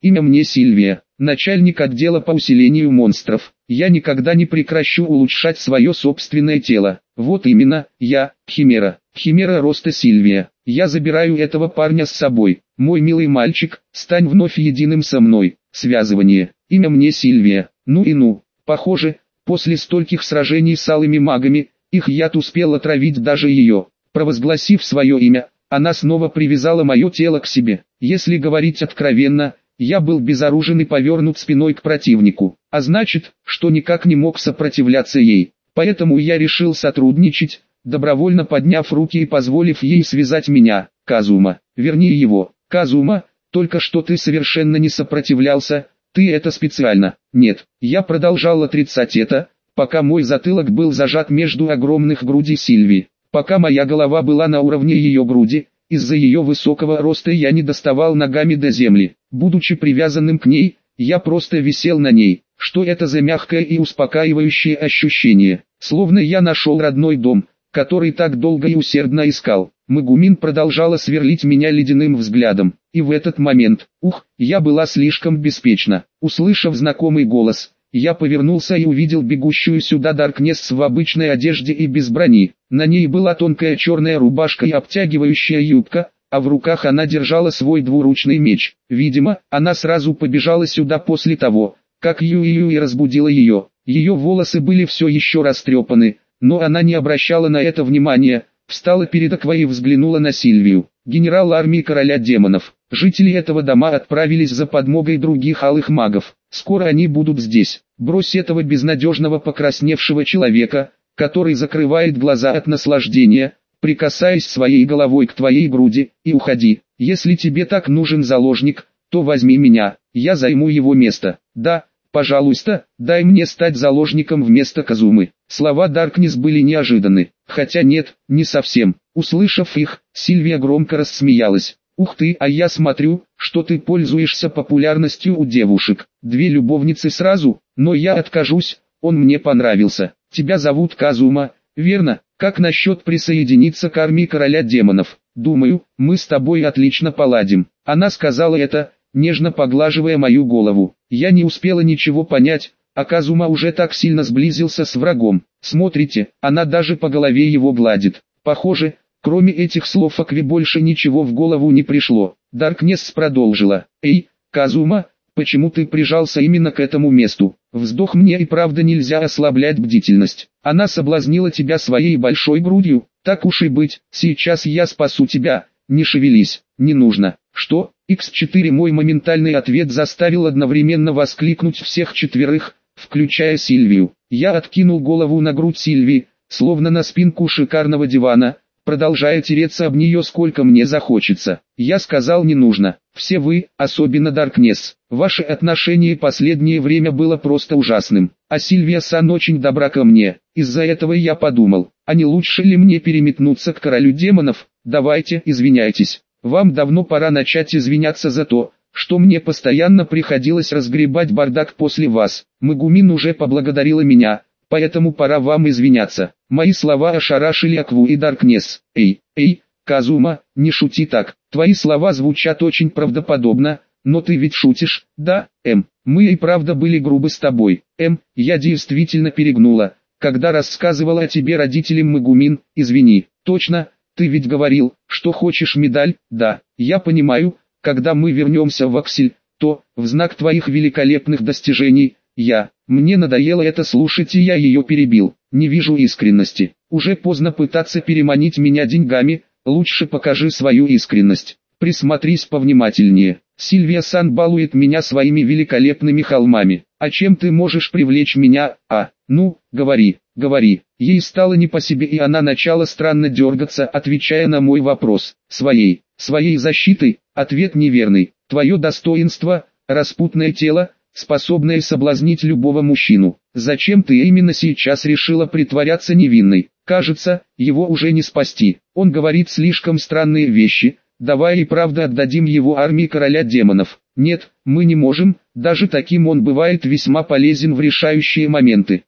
Имя мне Сильвия, начальник отдела по усилению монстров. Я никогда не прекращу улучшать свое собственное тело. Вот именно, я, Химера. Химера роста Сильвия. Я забираю этого парня с собой. Мой милый мальчик, стань вновь единым со мной. Связывание. Имя мне Сильвия. Ну и ну. Похоже, после стольких сражений с алыми магами, их яд успел отравить даже ее. Провозгласив свое имя, она снова привязала мое тело к себе. Если говорить откровенно, я был безоружен и повернут спиной к противнику, а значит, что никак не мог сопротивляться ей. Поэтому я решил сотрудничать, добровольно подняв руки и позволив ей связать меня. Казума, верни его. Казума, только что ты совершенно не сопротивлялся, ты это специально. Нет, я продолжал отрицать это, пока мой затылок был зажат между огромных грудей Сильви, пока моя голова была на уровне ее груди. Из-за ее высокого роста я не доставал ногами до земли. Будучи привязанным к ней, я просто висел на ней. Что это за мягкое и успокаивающее ощущение? Словно я нашел родной дом, который так долго и усердно искал. Мегумин продолжала сверлить меня ледяным взглядом. И в этот момент, я была слишком беспечна. Услышав знакомый голос, я повернулся и увидел бегущую сюда Даркнесс в обычной одежде и без брони. На ней была тонкая черная рубашка и обтягивающая юбка, а в руках она держала свой двуручный меч. Видимо, она сразу побежала сюда после того, как Юи разбудила ее. Ее волосы были все еще растрепаны, но она не обращала на это внимания, встала перед Аквой и взглянула на Сильвию. Генерал армии короля демонов. Жители этого дома отправились за подмогой других алых магов. Скоро они будут здесь. Брось этого безнадежного покрасневшего человека, который закрывает глаза от наслаждения, прикасаясь своей головой к твоей груди, и уходи. Если тебе так нужен заложник, то возьми меня, я займу его место. Да, пожалуйста, дай мне стать заложником вместо Казумы. Слова Даркнесс были неожиданны, хотя нет, не совсем. Услышав их, Сильвия громко рассмеялась. Ух ты, а я смотрю, что ты пользуешься популярностью у девушек. 2 любовницы сразу, но я откажусь, он мне понравился. Тебя зовут Казума, верно? Как насчет присоединиться к армии короля демонов? Думаю, мы с тобой отлично поладим. Она сказала это, нежно поглаживая мою голову. Я не успела ничего понять, а Казума уже так сильно сблизился с врагом. Смотрите, она даже по голове его гладит. Похоже, кроме этих слов Акве больше ничего в голову не пришло. Даркнесс продолжила. Эй, Казума, почему ты прижался именно к этому месту? Вздох, мне и правда нельзя ослаблять бдительность. Она соблазнила тебя своей большой грудью. Так уж и быть, сейчас я спасу тебя. Не шевелись, не нужно. Что? Х4. Мой моментальный ответ заставил одновременно воскликнуть всех 4, включая Сильвию. Я откинул голову на грудь Сильвии, словно на спинку шикарного дивана, продолжая тереться об нее сколько мне захочется. Я сказал, не нужно. Все вы, особенно Даркнесс, ваше отношение последнее время было просто ужасным. А Сильвия-сан очень добра ко мне. Из-за этого я подумал, а не лучше ли мне переметнуться к королю демонов? Давайте, извиняйтесь. Вам давно пора начать извиняться за то, что мне постоянно приходилось разгребать бардак после вас. Мегумин уже поблагодарила меня, поэтому пора вам извиняться. Мои слова ошарашили Акву и Даркнесс. Эй, Казума, не шути так. Твои слова звучат очень правдоподобно, но ты ведь шутишь, да, Мы и правда были грубы с тобой. Я действительно перегнула, когда рассказывала о тебе родителям Мегумин, извини. Точно, ты ведь говорил, что хочешь медаль, да, я понимаю, когда мы вернемся в Аксель, то, в знак твоих великолепных достижений, мне надоело это слушать и я ее перебил. Не вижу искренности. Уже поздно пытаться переманить меня деньгами, лучше покажи свою искренность. Присмотрись повнимательнее. Сильвия-сан балует меня своими великолепными холмами. А чем ты можешь привлечь меня? Ну, говори. Ей стало не по себе и она начала странно дергаться, отвечая на мой вопрос. Своей защитой? Ответ неверный. Твое достоинство, распутное тело, способное соблазнить любого мужчину. Зачем ты именно сейчас решила притворяться невинной? Кажется, его уже не спасти. Он говорит слишком странные вещи. Давай и правда отдадим его армии короля демонов. Нет, мы не можем, даже таким он бывает весьма полезен в решающие моменты.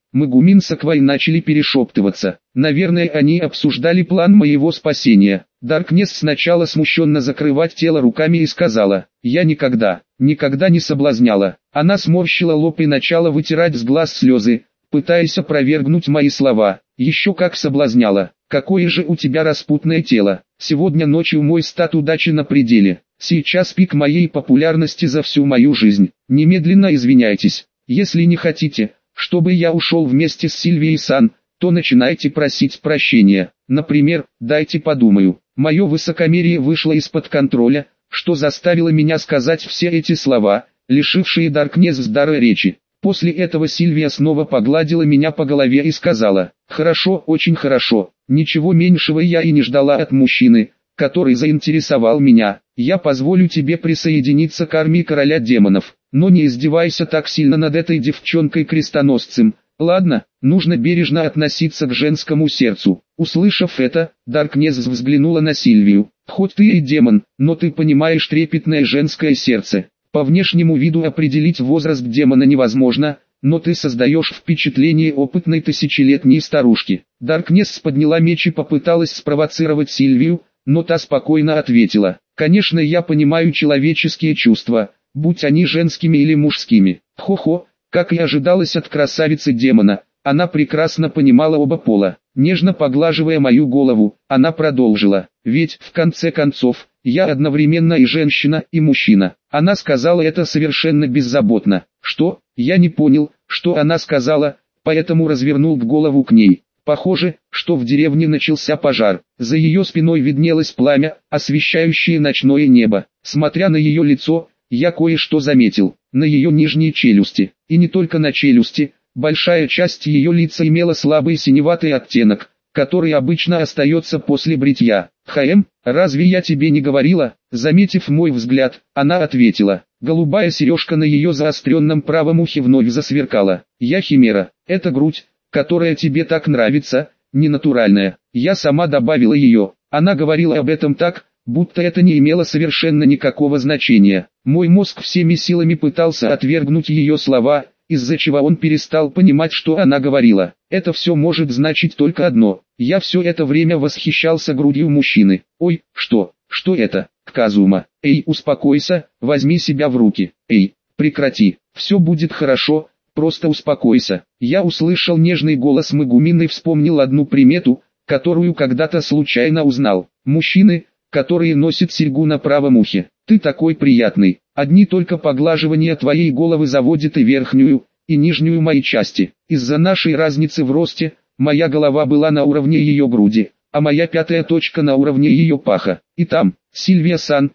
Магумин с Аквой начали перешептываться. Наверное, они обсуждали план моего спасения. Даркнесс сначала смущенно закрывать тело руками и сказала: «Я никогда не соблазняла». Она сморщила лоб и начала вытирать с глаз слезы, пытаясь опровергнуть мои слова. «Еще как соблазняла. Какое же у тебя распутное тело. Сегодня ночью мой стат удачи на пределе. Сейчас пик моей популярности за всю мою жизнь. Немедленно извиняйтесь. Если не хотите, чтобы я ушел вместе с Сильвией Сан, то начинайте просить прощения. Например, дайте подумаю». Мое высокомерие вышло из-под контроля, что заставило меня сказать все эти слова, лишившие Даркнесс дара речи. После этого Сильвия снова погладила меня по голове и сказала: «Хорошо, очень хорошо. Ничего меньшего я и не ждала от мужчины, который заинтересовал меня. Я позволю тебе присоединиться к армии короля демонов. Но не издевайся так сильно над этой девчонкой-крестоносцем. Ладно, нужно бережно относиться к женскому сердцу». Услышав это, Даркнесс взглянула на Сильвию. «Хоть ты и демон, но ты понимаешь трепетное женское сердце. По внешнему виду определить возраст демона невозможно, но ты создаешь впечатление опытной тысячелетней старушки». Даркнесс подняла меч и попыталась спровоцировать Сильвию, но та спокойно ответила: «Конечно, я понимаю человеческие чувства, будь они женскими или мужскими». Хо-хо, как и ожидалось от красавицы-демона, она прекрасно понимала оба пола. Нежно поглаживая мою голову, она продолжила: «Ведь, в конце концов, я одновременно и женщина, и мужчина». Она сказала это совершенно беззаботно. Что? Я не понял, что она сказала, поэтому развернул голову к ней. Похоже, что в деревне начался пожар. За ее спиной виднелось пламя, освещающее ночное небо. Смотря на ее лицо, я кое-что заметил. На ее нижней челюсти, и не только на челюсти, большая часть ее лица имела слабый синеватый оттенок, который обычно остается после бритья. Разве я тебе не говорила?» Заметив мой взгляд, она ответила. Голубая сережка на ее заостренном правом ухе вновь засверкала. «Я химера, это грудь, которая тебе так нравится, ненатуральная. Я сама добавила ее». Она говорила об этом так, будто это не имело совершенно никакого значения. Мой мозг всеми силами пытался отвергнуть ее слова, из-за чего он перестал понимать, что она говорила. Это все может значить только одно: я все это время восхищался грудью мужчины. «Ой, что это, Казума? Эй, успокойся, возьми себя в руки. Эй, прекрати, все будет хорошо, просто успокойся». Я услышал нежный голос Магумин и вспомнил одну примету, которую когда-то случайно узнал. Мужчины, которые носят серьгу на правом ухе. «Ты такой приятный. Одни только поглаживания твоей головы заводят и верхнюю, и нижнюю мои части». Из-за нашей разницы в росте, моя голова была на уровне ее груди, а моя пятая точка на уровне ее паха. И там: Сильвия Сан,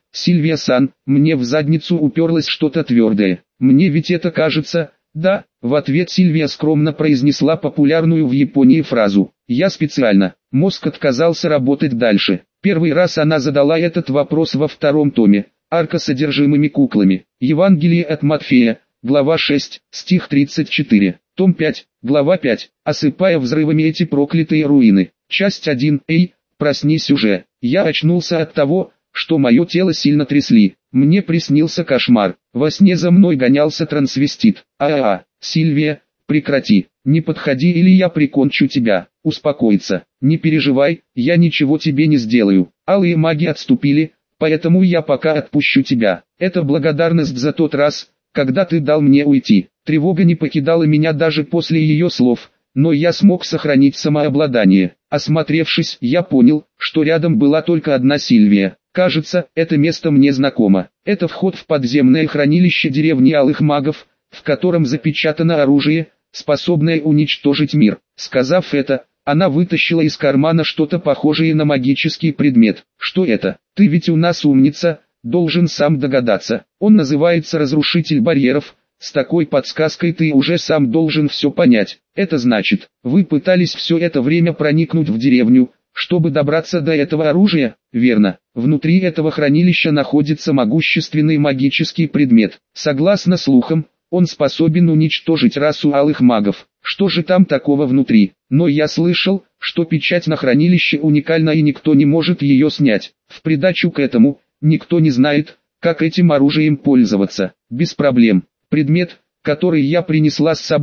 мне в задницу уперлось что-то твердое. «Мне ведь это кажется...» «Да», в ответ Сильвия скромно произнесла популярную в Японии фразу: «Я специально». Мозг отказался работать дальше. Первый раз она задала этот вопрос во втором томе, «Арка с содержимыми куклами». Евангелие от Матфея, глава 6, стих 34. Том 5, глава 5, «Осыпая взрывами эти проклятые руины». Часть 1. «Эй, проснись уже». Я очнулся от того, что мое тело сильно трясли. Мне приснился кошмар. Во сне за мной гонялся трансвестит. Сильвия, прекрати. Не подходи, или я прикончу тебя. Успокоиться. Не переживай, я ничего тебе не сделаю. Алые маги отступили, поэтому я пока отпущу тебя. Это благодарность за тот раз, когда ты дал мне уйти. Тревога не покидала меня даже после ее слов, но я смог сохранить самообладание. Осмотревшись, я понял, что рядом была только одна Сильвия. Кажется, это место мне знакомо. Это вход в подземное хранилище деревни Алых Магов, в котором запечатано оружие, способное уничтожить мир. Сказав это, она вытащила из кармана что-то похожее на магический предмет. «Что это? Ты ведь у нас умница, должен сам догадаться. Он называется Разрушитель барьеров. С такой подсказкой ты уже сам должен все понять. Это значит, вы пытались все это время проникнуть в деревню, чтобы добраться до этого оружия?» «Верно. Внутри этого хранилища находится могущественный магический предмет. Согласно слухам, он способен уничтожить расу Алых Магов. Что же там такого внутри? Но я слышал, что печать на хранилище уникальна и никто не может ее снять. В придачу к этому, никто не знает, как этим оружием пользоваться. Без проблем. Предмет, который я принесла с собой,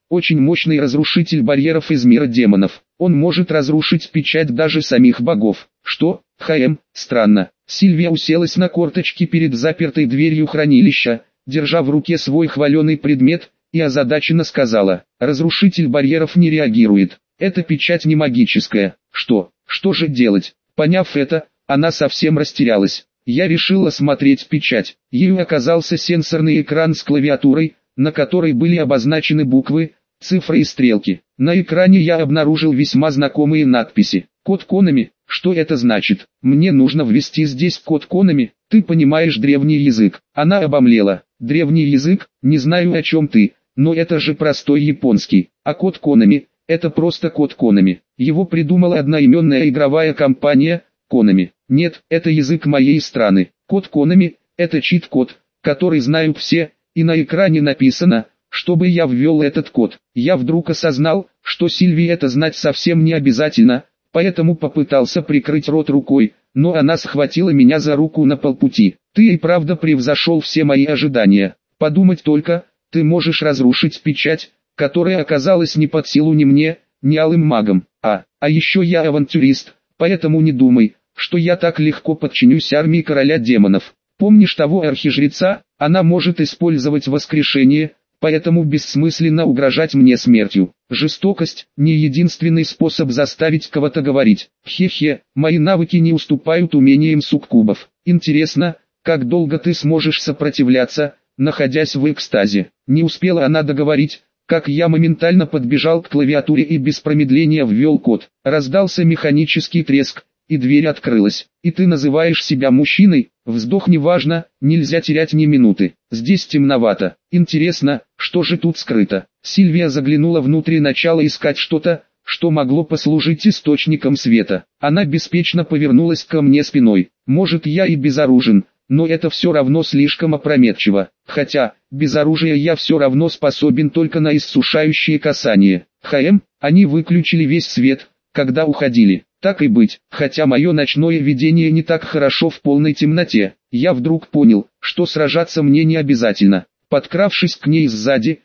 очень мощный разрушитель барьеров из мира демонов. Он может разрушить печать даже самих богов. Что? Странно. Сильвия уселась на корточки перед запертой дверью хранилища, держа в руке свой хваленый предмет, и озадаченно сказала: разрушитель барьеров не реагирует. Эта печать не магическая. Что же делать? Поняв это, она совсем растерялась. Я решил осмотреть печать. Ею оказался сенсорный экран с клавиатурой, на которой были обозначены буквы, цифры и стрелки. На экране я обнаружил весьма знакомые надписи. Код Konami. Что это значит? Мне нужно ввести здесь код Konami. Ты понимаешь древний язык? Она обомлела. Древний язык? Не знаю, о чем ты, но это же простой японский. А код Konami – это просто код Konami. Его придумала одноименная игровая компания Konami. Нет, это язык моей страны. Код Konami – это чит-код, который знают все, и на экране написано, чтобы я ввел этот код. Я вдруг осознал, что Сильвии это знать совсем не обязательно, поэтому попытался прикрыть рот рукой, но она схватила меня за руку на полпути. Ты и правда превзошел все мои ожидания. Подумать только, ты можешь разрушить печать, которая оказалась не под силу ни мне, ни алым магам. А еще я авантюрист, поэтому не думай, что я так легко подчинюсь армии короля демонов. Помнишь того архижреца? Она может использовать воскрешение, поэтому бессмысленно угрожать мне смертью. Жестокость – не единственный способ заставить кого-то говорить. Хе-хе, мои навыки не уступают умениям суккубов. Интересно, как долго ты сможешь сопротивляться, находясь в экстазе? Не успела она договорить, как я моментально подбежал к клавиатуре и без промедления ввел код. Раздался механический треск, и дверь открылась. И ты называешь себя мужчиной? Вздох неважно, нельзя терять ни минуты. Здесь темновато. Интересно, что же тут скрыто? Сильвия заглянула внутрь и начала искать что-то, что могло послужить источником света. Она беспечно повернулась ко мне спиной. Может, я и безоружен, но это все равно слишком опрометчиво. Хотя, без оружия я все равно способен только на иссушающие касания. Они выключили весь свет, когда уходили. Так и быть, хотя мое ночное видение не так хорошо в полной темноте, я вдруг понял, что сражаться мне не обязательно. Подкравшись к ней сзади,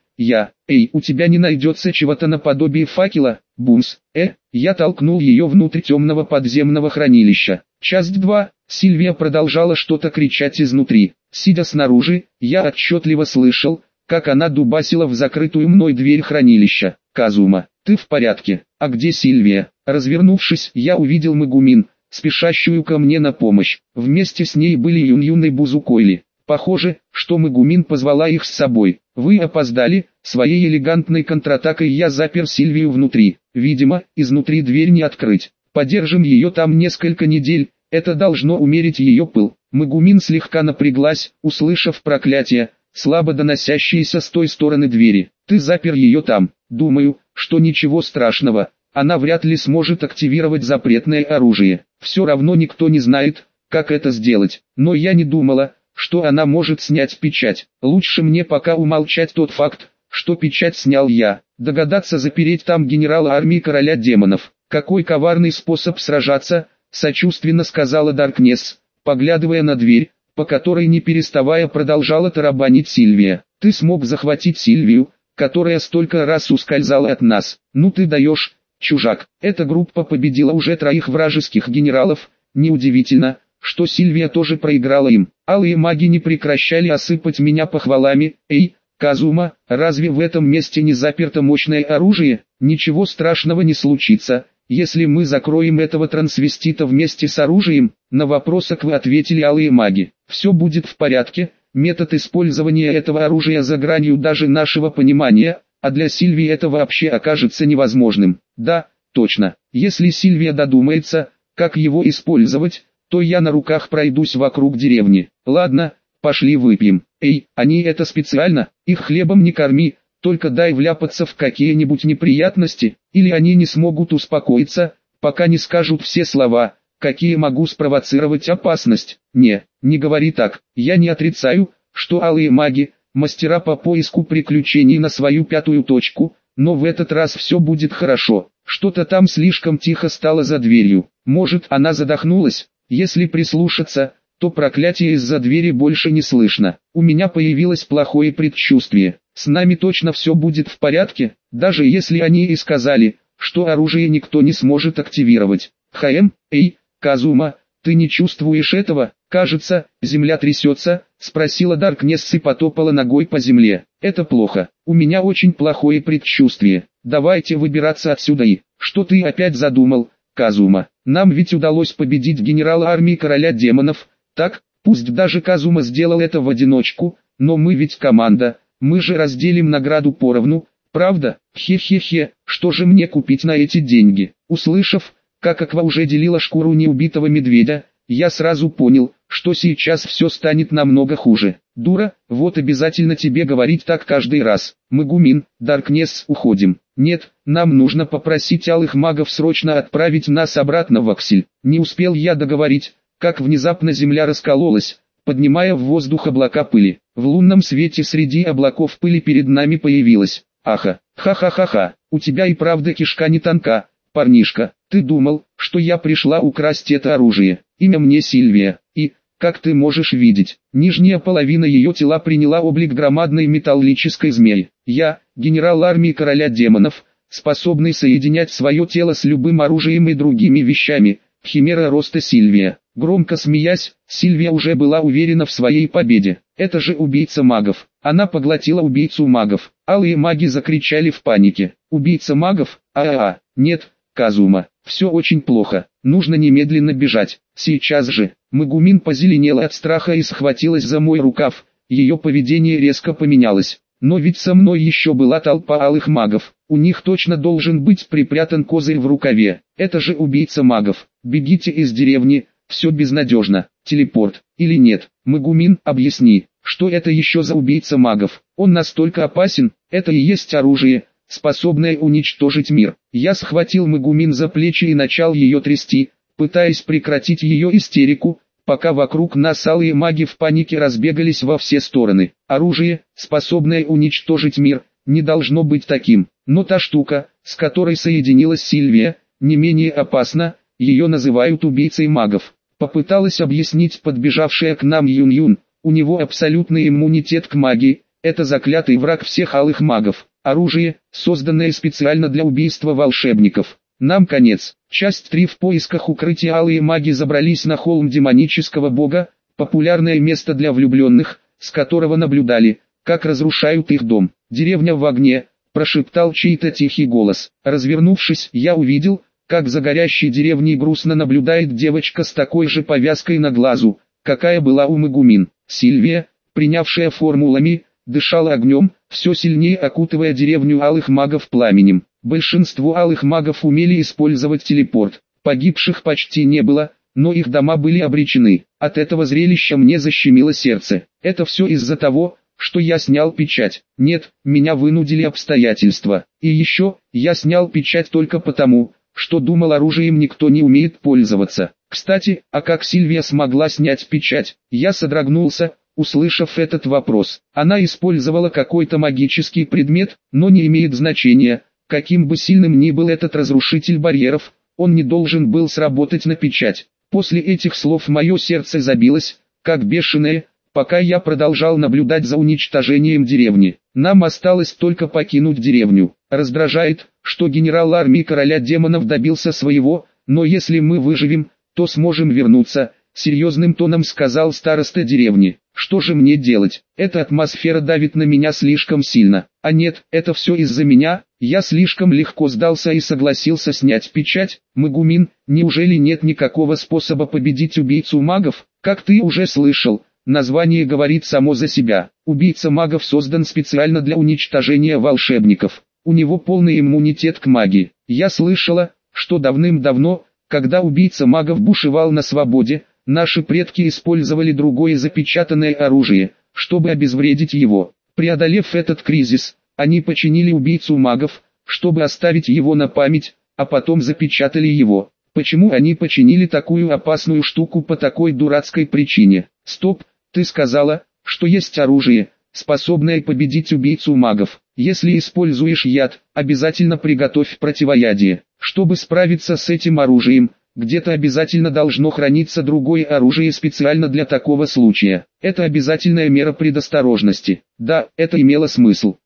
у тебя не найдется чего-то наподобие факела? Бумс. Я толкнул ее внутрь темного подземного хранилища. Часть 2. Сильвия продолжала что-то кричать изнутри. Сидя снаружи, я отчетливо слышал, как она дубасила в закрытую мной дверь хранилища. Казума, ты в порядке? А где Сильвия? Развернувшись, я увидел Мегумин, спешащую ко мне на помощь. Вместе с ней были Юн-Юн и Бузукойли. Похоже, что Мегумин позвала их с собой. Вы опоздали. Своей элегантной контратакой я запер Сильвию внутри. Видимо, изнутри дверь не открыть. Подержим ее там несколько недель, это должно умерить ее пыл. Мегумин слегка напряглась, услышав проклятие, слабо доносящееся с той стороны двери. Ты запер ее там. Думаю, что ничего страшного. Она вряд ли сможет активировать запретное оружие. Все равно никто не знает, как это сделать. Но я не думала, что она может снять печать. Лучше мне пока умолчать тот факт, что печать снял я. Догадаться запереть там генерала армии короля демонов. Какой коварный способ сражаться, сочувственно сказала Даркнесс, поглядывая на дверь, по которой не переставая продолжала тарабанить Сильвия. Ты смог захватить Сильвию, которая столько раз ускользала от нас. Ну ты даешь, чужак. Эта группа победила уже 3 вражеских генералов. Неудивительно, что Сильвия тоже проиграла им. Алые маги не прекращали осыпать меня похвалами. Казума, разве в этом месте не заперто мощное оружие? Ничего страшного не случится, если мы закроем этого трансвестита вместе с оружием. На вопрос вы ответили алые маги. Все будет в порядке. Метод использования этого оружия за гранью даже нашего понимания, а для Сильвии это вообще окажется невозможным. Да, точно. Если Сильвия додумается, как его использовать, то я на руках пройдусь вокруг деревни. Ладно, пошли выпьем. Они это специально, их хлебом не корми, только дай вляпаться в какие-нибудь неприятности, или они не смогут успокоиться, пока не скажут все слова, какие могу спровоцировать опасность. Не говори так. Я не отрицаю, что алые маги – мастера по поиску приключений на свою 5-ю точку, но в этот раз все будет хорошо. Что-то там слишком тихо стало за дверью. Может, она задохнулась? Если прислушаться, то проклятие из-за двери больше не слышно. У меня появилось плохое предчувствие. с нами точно все будет в порядке, даже если они и сказали, что оружие никто не сможет активировать. Эй, Казума, ты не чувствуешь этого? Кажется, земля трясется, спросила Даркнесс и потопала ногой по земле. Это плохо, у меня очень плохое предчувствие. Давайте выбираться отсюда и... Что ты опять задумал, Казума? Нам ведь удалось победить генерала армии короля демонов, так? Пусть даже Казума сделал это в одиночку, но мы ведь команда, мы же разделим награду поровну, правда? Хе-хе-хе, что же мне купить на эти деньги? Услышав, как Аква уже делила шкуру неубитого медведя, я сразу понял, что сейчас все станет намного хуже. Дура, вот обязательно тебе говорить так каждый раз. Мегумин, Даркнесс, уходим. Нет, нам нужно попросить алых магов срочно отправить нас обратно в Аксель. Не успел я договорить, как внезапно земля раскололась, поднимая в воздух облака пыли. В лунном свете среди облаков пыли перед нами появилась. Аха, ха-ха-ха-ха, у тебя и правда кишка не тонка, парнишка. Ты думал, что я пришла украсть это оружие? Имя мне Сильвия, и, как ты можешь видеть, нижняя половина ее тела приняла облик громадной металлической змеи. Я, генерал армии короля демонов, способный соединять свое тело с любым оружием и другими вещами, химера роста Сильвия. Громко смеясь, Сильвия уже была уверена в своей победе. Это же убийца магов. Она поглотила убийцу магов. Алые маги закричали в панике. Убийца магов? Нет, Казума, все очень плохо. Нужно немедленно бежать. Сейчас же. Мегумин позеленела от страха и схватилась за мой рукав. Ее поведение резко поменялось. Но ведь со мной еще была толпа алых магов. У них точно должен быть припрятан козырь в рукаве. Это же убийца магов. Бегите из деревни. Все безнадежно. Телепорт. Или нет? Мегумин, объясни, что это еще за убийца магов? Он настолько опасен, это и есть оружие, способное уничтожить мир. Я схватил Мегумин за плечи и начал ее трясти, пытаясь прекратить ее истерику, пока вокруг нас алые маги в панике разбегались во все стороны. Оружие, способное уничтожить мир, не должно быть таким. Но та штука, с которой соединилась Сильвия, не менее опасна, ее называют убийцей магов. Попыталась объяснить подбежавшая к нам Юн-Юн, у него абсолютный иммунитет к магии, это заклятый враг всех алых магов. Оружие, созданное специально для убийства волшебников. Нам конец. Часть 3. В поисках укрытия алые маги забрались на холм демонического бога, популярное место для влюбленных, с которого наблюдали, как разрушают их дом. Деревня в огне, прошептал чей-то тихий голос. Развернувшись, я увидел, как за горящей деревней грустно наблюдает девочка с такой же повязкой на глазу, какая была у Мегумин. Сильвия, принявшая форму Лами, дышала огнем, все сильнее окутывая деревню алых магов пламенем. Большинство алых магов умели использовать телепорт. Погибших почти не было, но их дома были обречены. От этого зрелища мне защемило сердце. Это все из-за того, что я снял печать. Нет, меня вынудили обстоятельства. И еще, я снял печать только потому, что думал, оружием никто не умеет пользоваться. Кстати, а как Сильвия смогла снять печать? Я содрогнулся, услышав этот вопрос. Она использовала какой-то магический предмет, но не имеет значения, каким бы сильным ни был этот разрушитель барьеров, он не должен был сработать на печать. После этих слов мое сердце забилось, как бешеное, пока я продолжал наблюдать за уничтожением деревни. Нам осталось только покинуть деревню. Раздражает, что генерал армии короля демонов добился своего, но если мы выживем, то сможем вернуться, серьезным тоном сказал староста деревни. Что же мне делать? Эта атмосфера давит на меня слишком сильно. А нет, это все из-за меня, я слишком легко сдался и согласился снять печать. Мегумин, неужели нет никакого способа победить убийцу магов? Как ты уже слышал, название говорит само за себя. Убийца магов создан специально для уничтожения волшебников. У него полный иммунитет к магии. Я слышала, что давным-давно, когда убийца магов бушевал на свободе, наши предки использовали другое запечатанное оружие, чтобы обезвредить его. Преодолев этот кризис, они починили убийцу магов, чтобы оставить его на память, а потом запечатали его. Почему они починили такую опасную штуку по такой дурацкой причине? Стоп, ты сказала, что есть оружие, способное победить убийцу магов. Если используешь яд, обязательно приготовь противоядие. Чтобы справиться с этим оружием, где-то обязательно должно храниться другое оружие специально для такого случая. Это обязательная мера предосторожности. Да, это имело смысл.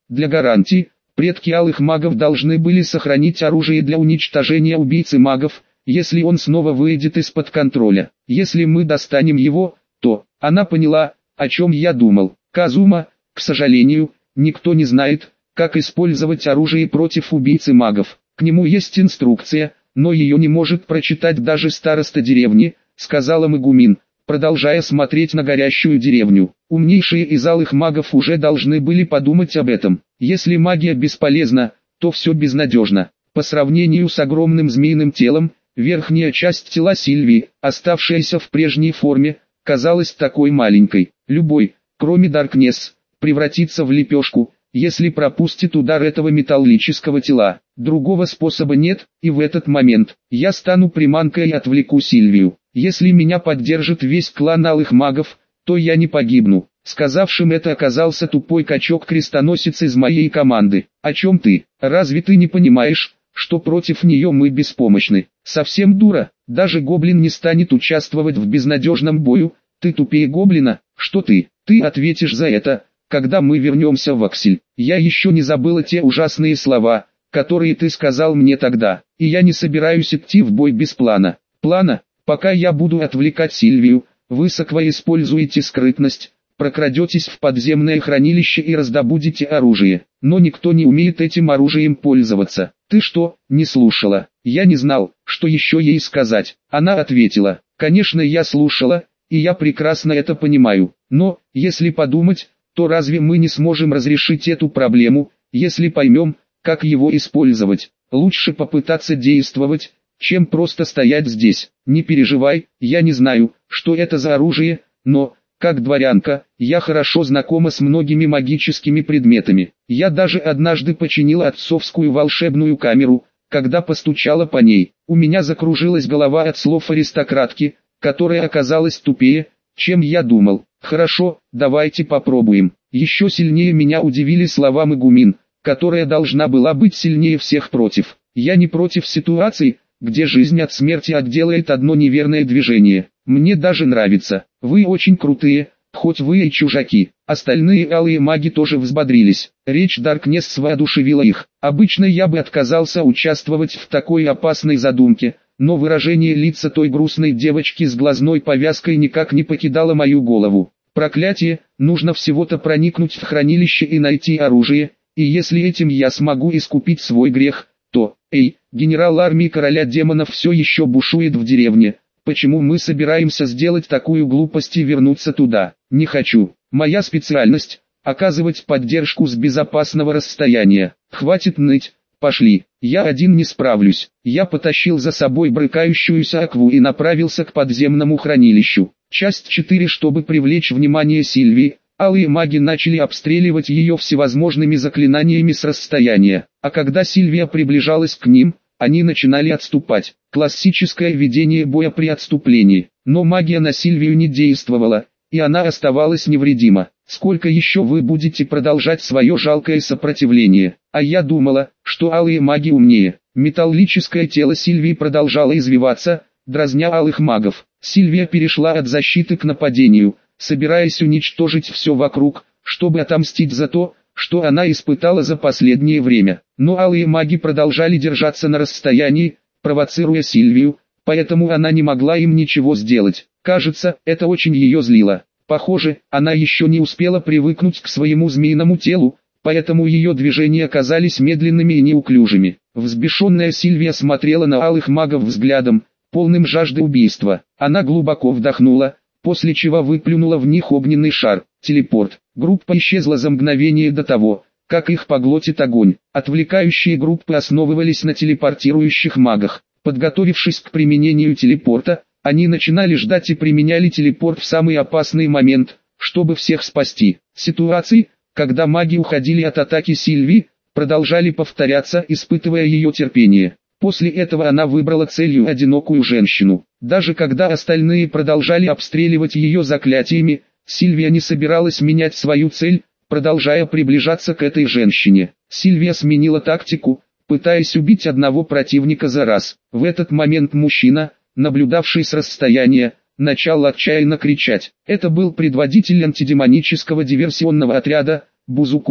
Для гарантии, предки алых магов должны были сохранить оружие для уничтожения убийцы магов, если он снова выйдет из-под контроля. Если мы достанем его, то... Она поняла, о чем я думал. Казума, к сожалению, никто не знает, как использовать оружие против убийцы магов. К нему есть инструкция, но ее не может прочитать даже староста деревни, сказала Мегумин, продолжая смотреть на горящую деревню. Умнейшие из алых магов уже должны были подумать об этом. Если магия бесполезна, то все безнадежно. По сравнению с огромным змеиным телом, верхняя часть тела Сильвии, оставшаяся в прежней форме, казалась такой маленькой. Любой, кроме Даркнесс, превратится в лепешку, если пропустит удар этого металлического тела. Другого способа нет, и в этот момент я стану приманкой и отвлеку Сильвию. Если меня поддержит весь клан алых магов, то я не погибну. Сказавшим это оказался тупой качок-крестоносец из моей команды. О чем ты? Разве ты не понимаешь, что против нее мы беспомощны? Совсем дура, даже гоблин не станет участвовать в безнадежном бою. Ты тупее гоблина, что ты? Ты ответишь за это, когда мы вернемся в Аксель. Я еще не забыла те ужасные слова, которые ты сказал мне тогда, и я не собираюсь идти в бой без плана. Плана? Пока я буду отвлекать Сильвию, вы с Аквой используете скрытность, прокрадетесь в подземное хранилище и раздобудете оружие, но никто не умеет этим оружием пользоваться. Ты что, не слушала? Я не знал, что еще ей сказать. Она ответила, конечно я слушала, и я прекрасно это понимаю, но, если подумать, то разве мы не сможем разрешить эту проблему, если поймем, как его использовать? Лучше попытаться действовать, чем просто стоять здесь. Не переживай, я не знаю, что это за оружие, но, как дворянка, я хорошо знакома с многими магическими предметами. Я даже однажды починила отцовскую волшебную камеру, когда постучала по ней. У меня закружилась голова от слов аристократки, которая оказалась тупее, чем я думал. Хорошо, давайте попробуем. Еще сильнее меня удивили слова Мегумин, которая должна была быть сильнее всех против. Я не против ситуации, где жизнь от смерти отделает одно неверное движение. Мне даже нравится. Вы очень крутые, хоть вы и чужаки. Остальные алые маги тоже взбодрились. Речь Даркнесс воодушевила их. Обычно я бы отказался участвовать в такой опасной задумке, но выражение лица той грустной девочки с глазной повязкой никак не покидало мою голову. Проклятие, нужно всего-то проникнуть в хранилище и найти оружие, и если этим я смогу искупить свой грех, то, генерал армии короля демонов все еще бушует в деревне. Почему мы собираемся сделать такую глупость и вернуться туда? Не хочу. Моя специальность – оказывать поддержку с безопасного расстояния. Хватит ныть. Пошли, я один не справлюсь. Я потащил за собой брыкающуюся Акву и направился к подземному хранилищу. Часть 4. Чтобы привлечь внимание Сильвии, алые маги начали обстреливать ее всевозможными заклинаниями с расстояния. А когда Сильвия приближалась к ним, они начинали отступать. Классическое ведение боя при отступлении. Но магия на Сильвию не действовала, и она оставалась невредима. Сколько еще вы будете продолжать свое жалкое сопротивление? А я думала, что алые маги умнее. Металлическое тело Сильвии продолжало извиваться, дразня алых магов. Сильвия перешла от защиты к нападению, собираясь уничтожить все вокруг, чтобы отомстить за то, что она испытала за последнее время. Но алые маги продолжали держаться на расстоянии, провоцируя Сильвию, поэтому она не могла им ничего сделать. Кажется, это очень ее злило. Похоже, она еще не успела привыкнуть к своему змеиному телу, поэтому ее движения казались медленными и неуклюжими. Взбешенная Сильвия смотрела на алых магов взглядом, полным жажды убийства. Она глубоко вдохнула, после чего выплюнула в них огненный шар. Телепорт. Группа исчезла за мгновение до того, как их поглотит огонь. Отвлекающие группы основывались на телепортирующих магах. Подготовившись к применению телепорта, они начинали ждать и применяли телепорт в самый опасный момент, чтобы всех спасти. Ситуации, когда маги уходили от атаки Сильвии, продолжали повторяться, испытывая ее терпение. После этого она выбрала целью одинокую женщину. Даже когда остальные продолжали обстреливать ее заклятиями, Сильвия не собиралась менять свою цель, продолжая приближаться к этой женщине. Сильвия сменила тактику, пытаясь убить одного противника за раз. В этот момент мужчина, наблюдавший с расстояния, начал отчаянно кричать. Это был предводитель антидемонического диверсионного отряда, Бузукойли.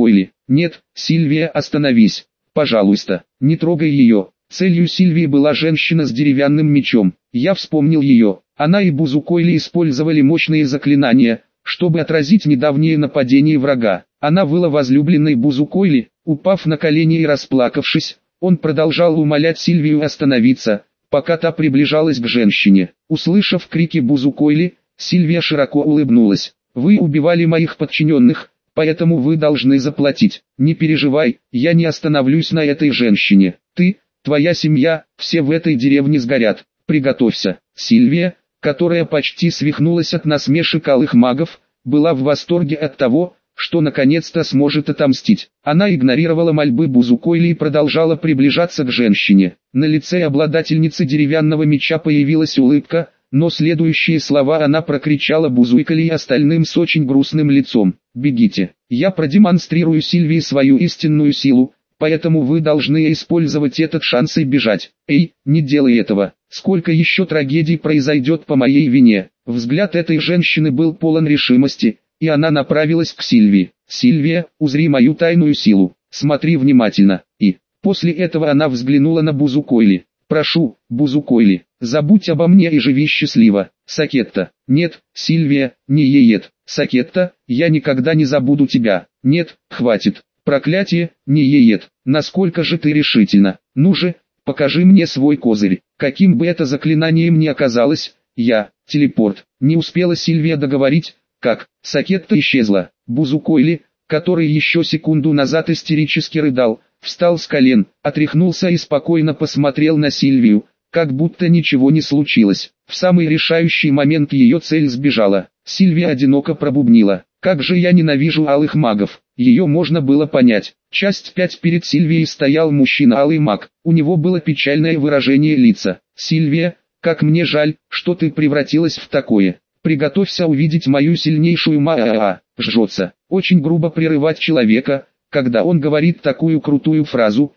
Нет, Сильвия, остановись. Пожалуйста, не трогай ее. Целью Сильвии была женщина с деревянным мечом. Я вспомнил ее. Она и Бузукойли использовали мощные заклинания, чтобы отразить недавнее нападение врага. Она выла возлюбленной Бузукойли, упав на колени и расплакавшись, он продолжал умолять Сильвию остановиться, пока та приближалась к женщине. Услышав крики Бузукойли, Сильвия широко улыбнулась. «Вы убивали моих подчиненных, поэтому вы должны заплатить. Не переживай, я не остановлюсь на этой женщине. Ты, твоя семья, все в этой деревне сгорят. Приготовься». Сильвия, которая почти свихнулась от насмешек алых магов, была в восторге от того, что наконец-то сможет отомстить. Она игнорировала мольбы Бузукойли и продолжала приближаться к женщине. На лице обладательницы деревянного меча появилась улыбка, но следующие слова она прокричала Бузукойли и остальным с очень грустным лицом. «Бегите, я продемонстрирую Сильвии свою истинную силу, поэтому вы должны использовать этот шанс и бежать. Эй, не делай этого, сколько еще трагедий произойдет по моей вине». Взгляд этой женщины был полон решимости, и она направилась к Сильвии. «Сильвия, узри мою тайную силу, смотри внимательно». И, после этого она взглянула на Бузукойли. «Прошу, Бузукойли, забудь обо мне и живи счастливо». Сакетта. «Нет, Сильвия, не еет». Сакетта, «Я никогда не забуду тебя». «Нет, хватит». «Проклятие, не еет». «Насколько же ты решительна? Ну же, покажи мне свой козырь». Каким бы это заклинанием ни оказалось, телепорт. Не успела Сильвия договорить, как Сакетта исчезла. Бузукойли, который еще секунду назад истерически рыдал, встал с колен, отряхнулся и спокойно посмотрел на Сильвию, как будто ничего не случилось. В самый решающий момент ее цель сбежала. Сильвия одиноко пробубнила: «Как же я ненавижу алых магов». Ее можно было понять. Часть 5. Перед Сильвией стоял мужчина алый маг. У него было печальное выражение лица. «Сильвия, как мне жаль, что ты превратилась в такое. Приготовься увидеть мою сильнейшую жжется». Очень грубо прерывать человека, когда он говорит такую крутую фразу.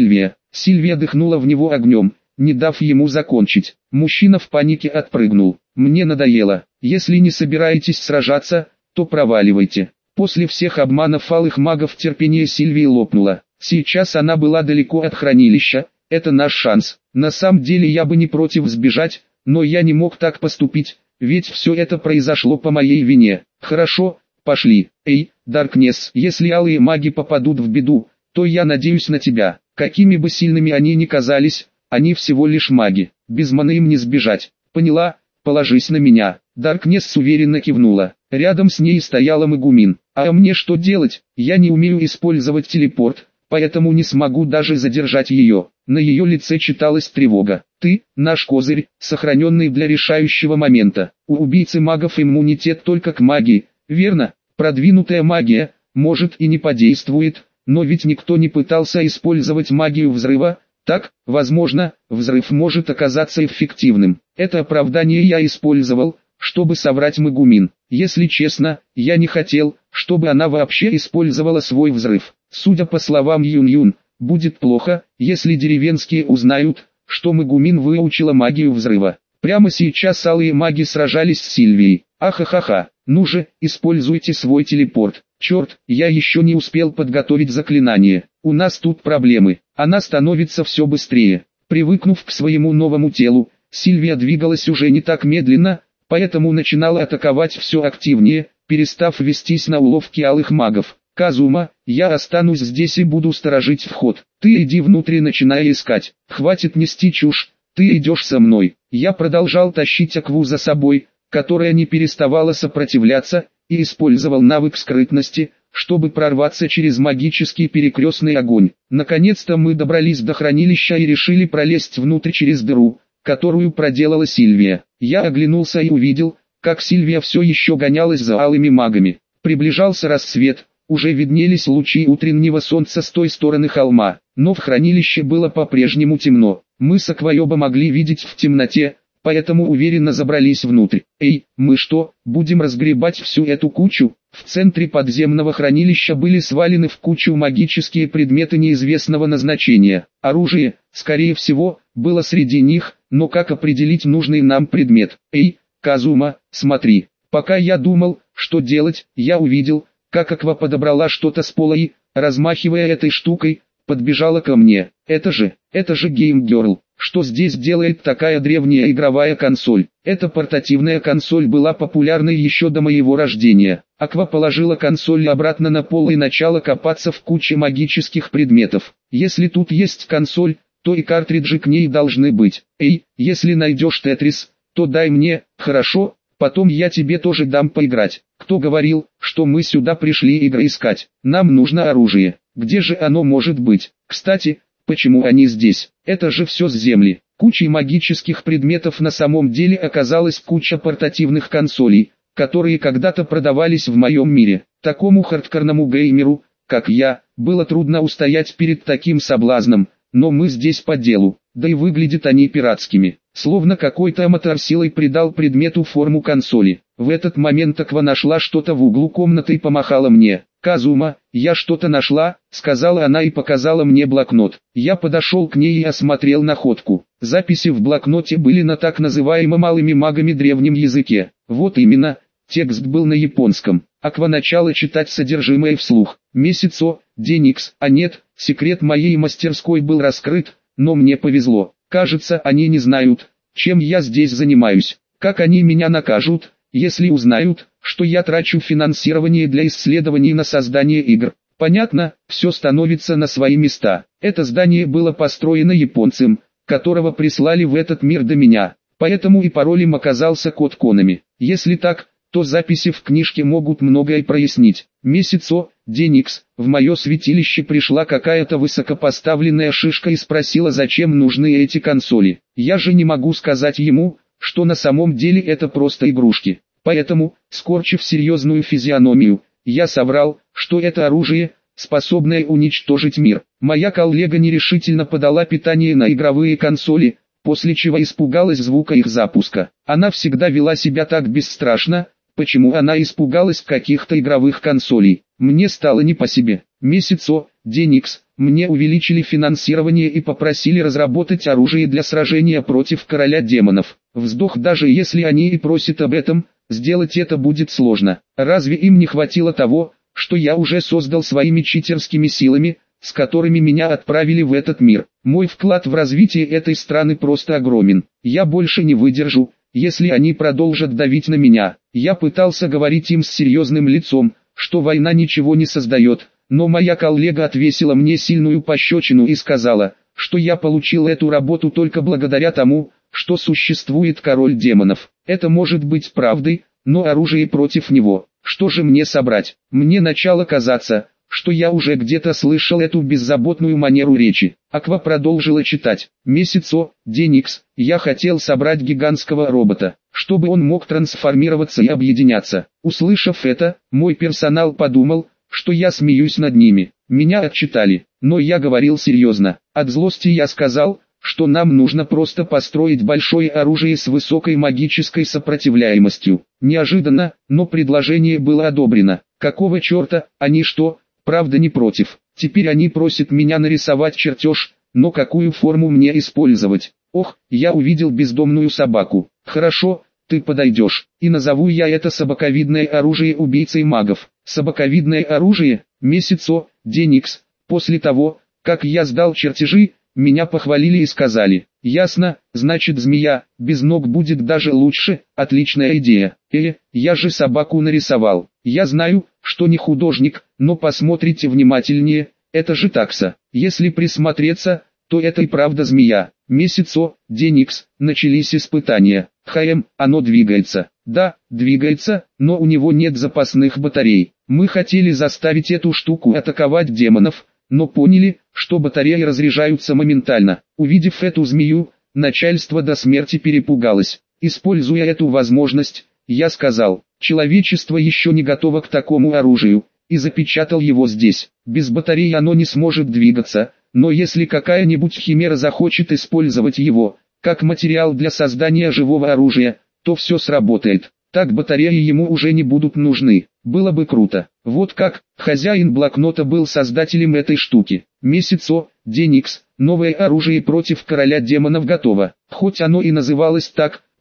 Сильвия дыхнула в него огнем, не дав ему закончить. Мужчина в панике отпрыгнул. «Мне надоело. Если не собираетесь сражаться, то проваливайте». После всех обманов алых магов терпение Сильвии лопнуло. Сейчас она была далеко от хранилища. Это наш шанс. На самом деле я бы не против сбежать, но я не мог так поступить, ведь все это произошло по моей вине. Хорошо, пошли. Эй, Даркнесс, если алые маги попадут в беду, то я надеюсь на тебя. Какими бы сильными они ни казались, они всего лишь маги. Без маны им не сбежать. Поняла? Положись на меня». Даркнесс уверенно кивнула. Рядом с ней стояла Мегумин. «А мне что делать? Я не умею использовать телепорт, поэтому не смогу даже задержать ее». На ее лице читалась тревога. «Ты, наш козырь, сохраненный для решающего момента. У убийцы магов иммунитет только к магии, верно? Продвинутая магия, может и не подействует, но ведь никто не пытался использовать магию взрыва. Так, возможно, взрыв может оказаться эффективным. Это оправдание я использовал, чтобы соврать Мегумин. Если честно, я не хотел, чтобы она вообще использовала свой взрыв. Судя по словам Юн-Юн, будет плохо, если деревенские узнают, что Мегумин выучила магию взрыва. Прямо сейчас алые маги сражались с Сильвией. Ахахаха, ну же, используйте свой телепорт. Черт, я еще не успел подготовить заклинание. У нас тут проблемы. Она становится все быстрее. Привыкнув к своему новому телу, Сильвия двигалась уже не так медленно, поэтому начинала атаковать все активнее, перестав вестись на уловки алых магов. «Казума, я останусь здесь и буду сторожить вход. Ты иди внутрь и начинай искать. Хватит нести чушь, ты идешь со мной». Я продолжал тащить Акву за собой, которая не переставала сопротивляться, и использовал навык скрытности, чтобы прорваться через магический перекрестный огонь. Наконец-то мы добрались до хранилища и решили пролезть внутрь через дыру, которую проделала Сильвия. Я оглянулся и увидел, как Сильвия все еще гонялась за алыми магами. Приближался рассвет, уже виднелись лучи утреннего солнца с той стороны холма, но в хранилище было по-прежнему темно. Мы с Акваёба могли видеть в темноте, поэтому уверенно забрались внутрь. «Эй, мы что, будем разгребать всю эту кучу?» В центре подземного хранилища были свалены в кучу магические предметы неизвестного назначения. Оружие, скорее всего, было среди них, но как определить нужный нам предмет? «Эй, Казума, смотри». Пока я думал, что делать, я увидел, как Аква подобрала что-то с пола и, размахивая этой штукой, подбежала ко мне. Это же Game Girl. Что здесь делает такая древняя игровая консоль? Эта портативная консоль была популярной еще до моего рождения. Аква положила консоль обратно на пол и начала копаться в куче магических предметов. Если тут есть консоль, то и картриджи к ней должны быть. Эй, если найдешь Тетрис, то дай мне, хорошо? Потом я тебе тоже дам поиграть. Кто говорил, что мы сюда пришли игры искать? Нам нужно оружие. Где же оно может быть? Кстати, почему они здесь? Это же все с земли. Кучей магических предметов на самом деле оказалась куча портативных консолей, которые когда-то продавались в моем мире. Такому хардкорному геймеру, как я, было трудно устоять перед таким соблазном, но мы здесь по делу, да и выглядят они пиратскими. Словно какой-то аматор силой придал предмету форму консоли. В этот момент Аква нашла что-то в углу комнаты и помахала мне. «Казума, я что-то нашла», — сказала она и показала мне блокнот. Я подошел к ней и осмотрел находку. Записи в блокноте были на так называемом малыми магами древнем языке. Вот именно, текст был на японском. Аква начала читать содержимое вслух. Месяцо, день Икс, а нет, секрет моей мастерской был раскрыт, но мне повезло. Кажется, они не знают, чем я здесь занимаюсь. Как они меня накажут, если узнают, что я трачу финансирование для исследований на создание игр? Понятно, все становится на свои места. Это здание было построено японцем, которого прислали в этот мир до меня. Поэтому и паролем оказался код Konami. Если так, то записи в книжке могут многое прояснить. Месяцо, день Икс, в мое святилище пришла какая-то высокопоставленная шишка и спросила, зачем нужны эти консоли. Я же не могу сказать ему, что на самом деле это просто игрушки. Поэтому, скорчив серьезную физиономию, я соврал, что это оружие, способное уничтожить мир. Моя коллега нерешительно подала питание на игровые консоли, после чего испугалась звука их запуска. Она всегда вела себя так бесстрашно. Почему она испугалась каких-то игровых консолей? Мне стало не по себе. Месяцо, день Икс, мне увеличили финансирование и попросили разработать оружие для сражения против короля демонов. Вздох, даже если они и просят об этом, сделать это будет сложно. Разве им не хватило того, что я уже создал своими читерскими силами, с которыми меня отправили в этот мир? Мой вклад в развитие этой страны просто огромен. Я больше не выдержу, если они продолжат давить на меня. Я пытался говорить им с серьезным лицом, что война ничего не создает, но моя коллега отвесила мне сильную пощечину и сказала, что я получил эту работу только благодаря тому, что существует король демонов. Это может быть правдой, но оружие против него. Что же мне собрать? Мне начало казаться, что я уже где-то слышал эту беззаботную манеру речи. Аква продолжила читать. Месяцо, день Икс, я хотел собрать гигантского робота, чтобы он мог трансформироваться и объединяться. Услышав это, мой персонал подумал, что я смеюсь над ними. Меня отчитали, но я говорил серьезно. От злости я сказал, что нам нужно просто построить большое оружие с высокой магической сопротивляемостью. Неожиданно, но предложение было одобрено. Какого черта, они что, правда не против? Теперь они просят меня нарисовать чертеж, но какую форму мне использовать? Ох, я увидел бездомную собаку. Хорошо, ты подойдешь, и назову я это собаковидное оружие убийцей магов. Собаковидное оружие, месяцо, день Икс. После того, как я сдал чертежи, меня похвалили и сказали: ясно, значит змея, без ног будет даже лучше, отличная идея. Я же собаку нарисовал. Я знаю, что не художник, но посмотрите внимательнее, это же такса. Если присмотреться, то это и правда змея. Месяцо, день Икс, начались испытания. Оно двигается. Да, двигается, но у него нет запасных батарей. Мы хотели заставить эту штуку атаковать демонов, но поняли, что батареи разряжаются моментально. Увидев эту змею, начальство до смерти перепугалось. Используя эту возможность, я сказал: человечество еще не готово к такому оружию, и запечатал его здесь. Без батареи оно не сможет двигаться, но если какая-нибудь химера захочет использовать его, как материал для создания живого оружия, то все сработает. Так батареи ему уже не будут нужны. Было бы круто. Вот как, хозяин блокнота был создателем этой штуки. Месяцо, день Икс, новое оружие против короля демонов готово. Хоть оно и называлось так,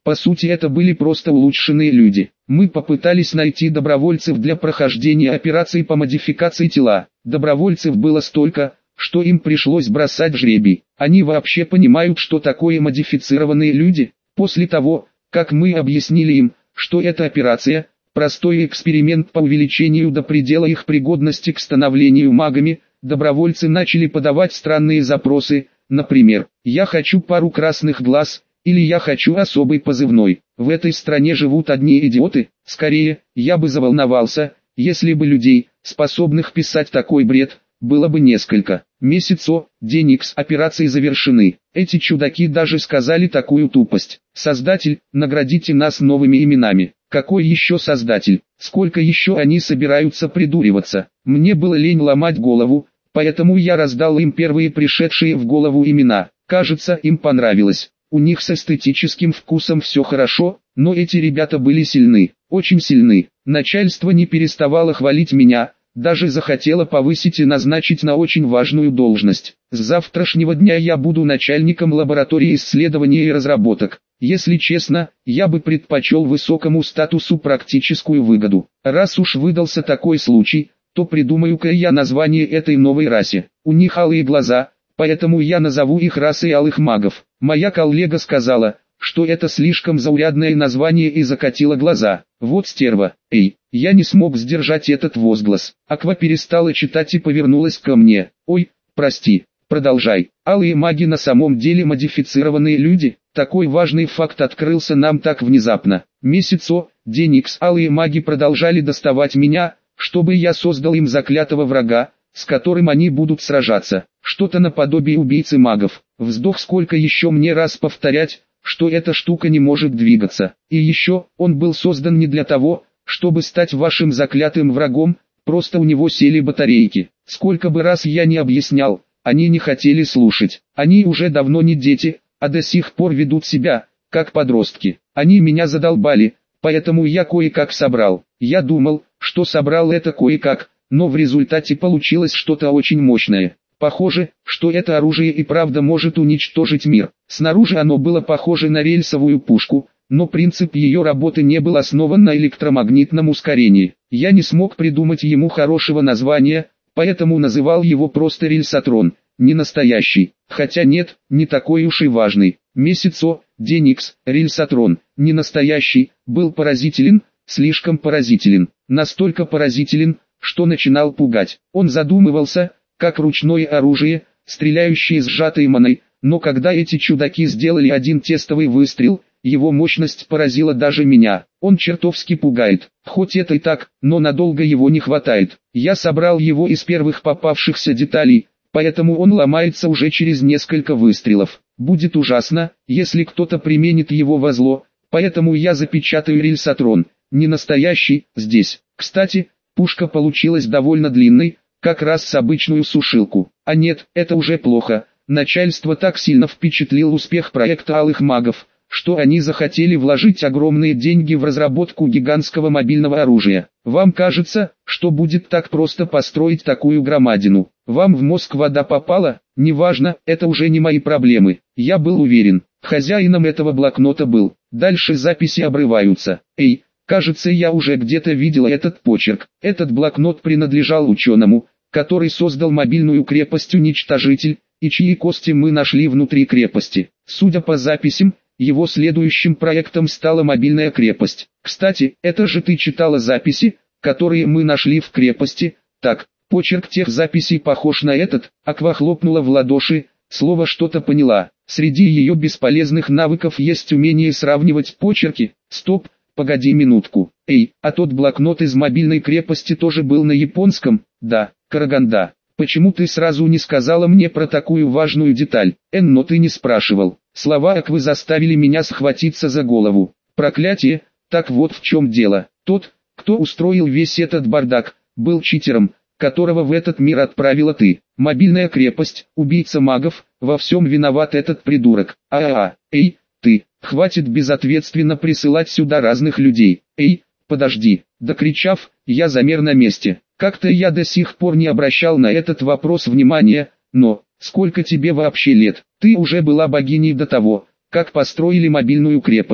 По сути это были просто улучшенные люди. Мы попытались найти добровольцев для прохождения операций по модификации тела. Добровольцев было столько, что им пришлось бросать жребий. Они вообще понимают, что такое модифицированные люди? После того, как мы объяснили им, что эта операция – простой эксперимент по увеличению до предела их пригодности к становлению магами, добровольцы начали подавать странные запросы, например, «Я хочу пару красных глаз», или «Я хочу особый позывной». В этой стране живут одни идиоты. Скорее, я бы заволновался, если бы людей, способных писать такой бред, было бы несколько. Месяц день X операции завершены. Эти чудаки даже сказали такую тупость. Создатель, наградите нас новыми именами. Какой еще создатель? Сколько еще они собираются придуриваться? Мне было лень ломать голову, поэтому я раздал им первые пришедшие в голову имена. Кажется, им понравилось. У них с эстетическим вкусом все хорошо, но эти ребята были сильны, очень сильны. Начальство не переставало хвалить меня, даже захотело повысить и назначить на очень важную должность. С завтрашнего дня я буду начальником лаборатории исследований и разработок. Если честно, я бы предпочел высокому статусу практическую выгоду. Раз уж выдался такой случай, то придумаю-ка я название этой новой расе. У них алые глаза, поэтому я назову их расой алых магов. Моя коллега сказала, что это слишком заурядное название и закатила глаза. Вот стерва. Эй, я не смог сдержать этот возглас. Аква перестала читать и повернулась ко мне. Ой, прости, продолжай. Алые маги на самом деле модифицированные люди? Такой важный факт открылся нам так внезапно. Месяц день X алые маги продолжали доставать меня, чтобы я создал им заклятого врага, с которым они будут сражаться. Что-то наподобие убийцы магов. Вздох, сколько еще мне раз повторять, что эта штука не может двигаться. И еще, он был создан не для того, чтобы стать вашим заклятым врагом, просто у него сели батарейки. Сколько бы раз я не объяснял, они не хотели слушать. Они уже давно не дети, а до сих пор ведут себя, как подростки. Они меня задолбали, поэтому я кое-как собрал. Я думал, что собрал это кое-как, но в результате получилось что-то очень мощное. Похоже, что это оружие и правда может уничтожить мир. Снаружи оно было похоже на рельсовую пушку, но принцип ее работы не был основан на электромагнитном ускорении. Я не смог придумать ему хорошего названия, поэтому называл его просто рельсотрон, не настоящий. Хотя нет, не такой уж и важный. Месяц день X, рельсотрон, не настоящий, был поразителен, слишком поразителен. Настолько поразителен, что начинал пугать. Он задумывался, как ручное оружие, стреляющее сжатой маной, но когда эти чудаки сделали один тестовый выстрел, его мощность поразила даже меня. Он чертовски пугает. Хоть это и так, но надолго его не хватает. Я собрал его из первых попавшихся деталей, поэтому он ломается уже через несколько выстрелов. Будет ужасно, если кто-то применит его во зло, поэтому я запечатаю рельсотрон, не настоящий, здесь. Кстати, пушка получилась довольно длинной, как раз с обычную сушилку. А нет, это уже плохо. Начальство так сильно впечатлил успех проекта алых магов, что они захотели вложить огромные деньги в разработку гигантского мобильного оружия. Вам кажется, что будет так просто построить такую громадину? Вам в мозг вода попала? Неважно, это уже не мои проблемы. Я был уверен, хозяином этого блокнота был. Дальше записи обрываются. Эй, кажется, я уже где-то видел этот почерк. Этот блокнот принадлежал ученому, который создал мобильную крепость-уничтожитель, и чьи кости мы нашли внутри крепости. Судя по записям, его следующим проектом стала мобильная крепость. Кстати, это же ты читала записи, которые мы нашли в крепости. Так, почерк тех записей похож на этот. Аква хлопнула в ладоши, слово что-то поняла. Среди ее бесполезных навыков есть умение сравнивать почерки. Стоп, погоди минутку. Эй, а тот блокнот из мобильной крепости тоже был на японском? Да, Караганда. Почему ты сразу не сказала мне про такую важную деталь? Но ты не спрашивал. Слова Аквы заставили меня схватиться за голову. Проклятие, так вот в чем дело. Тот, кто устроил весь этот бардак, был читером, которого в этот мир отправила ты. Мобильная крепость, убийца магов, во всем виноват этот придурок. Эй, ты, хватит безответственно присылать сюда разных людей. Эй, подожди. Докричав, я замер на месте. Как-то я до сих пор не обращал на этот вопрос внимания, но, сколько тебе вообще лет? Ты уже была богиней до того, как построили мобильную крепость.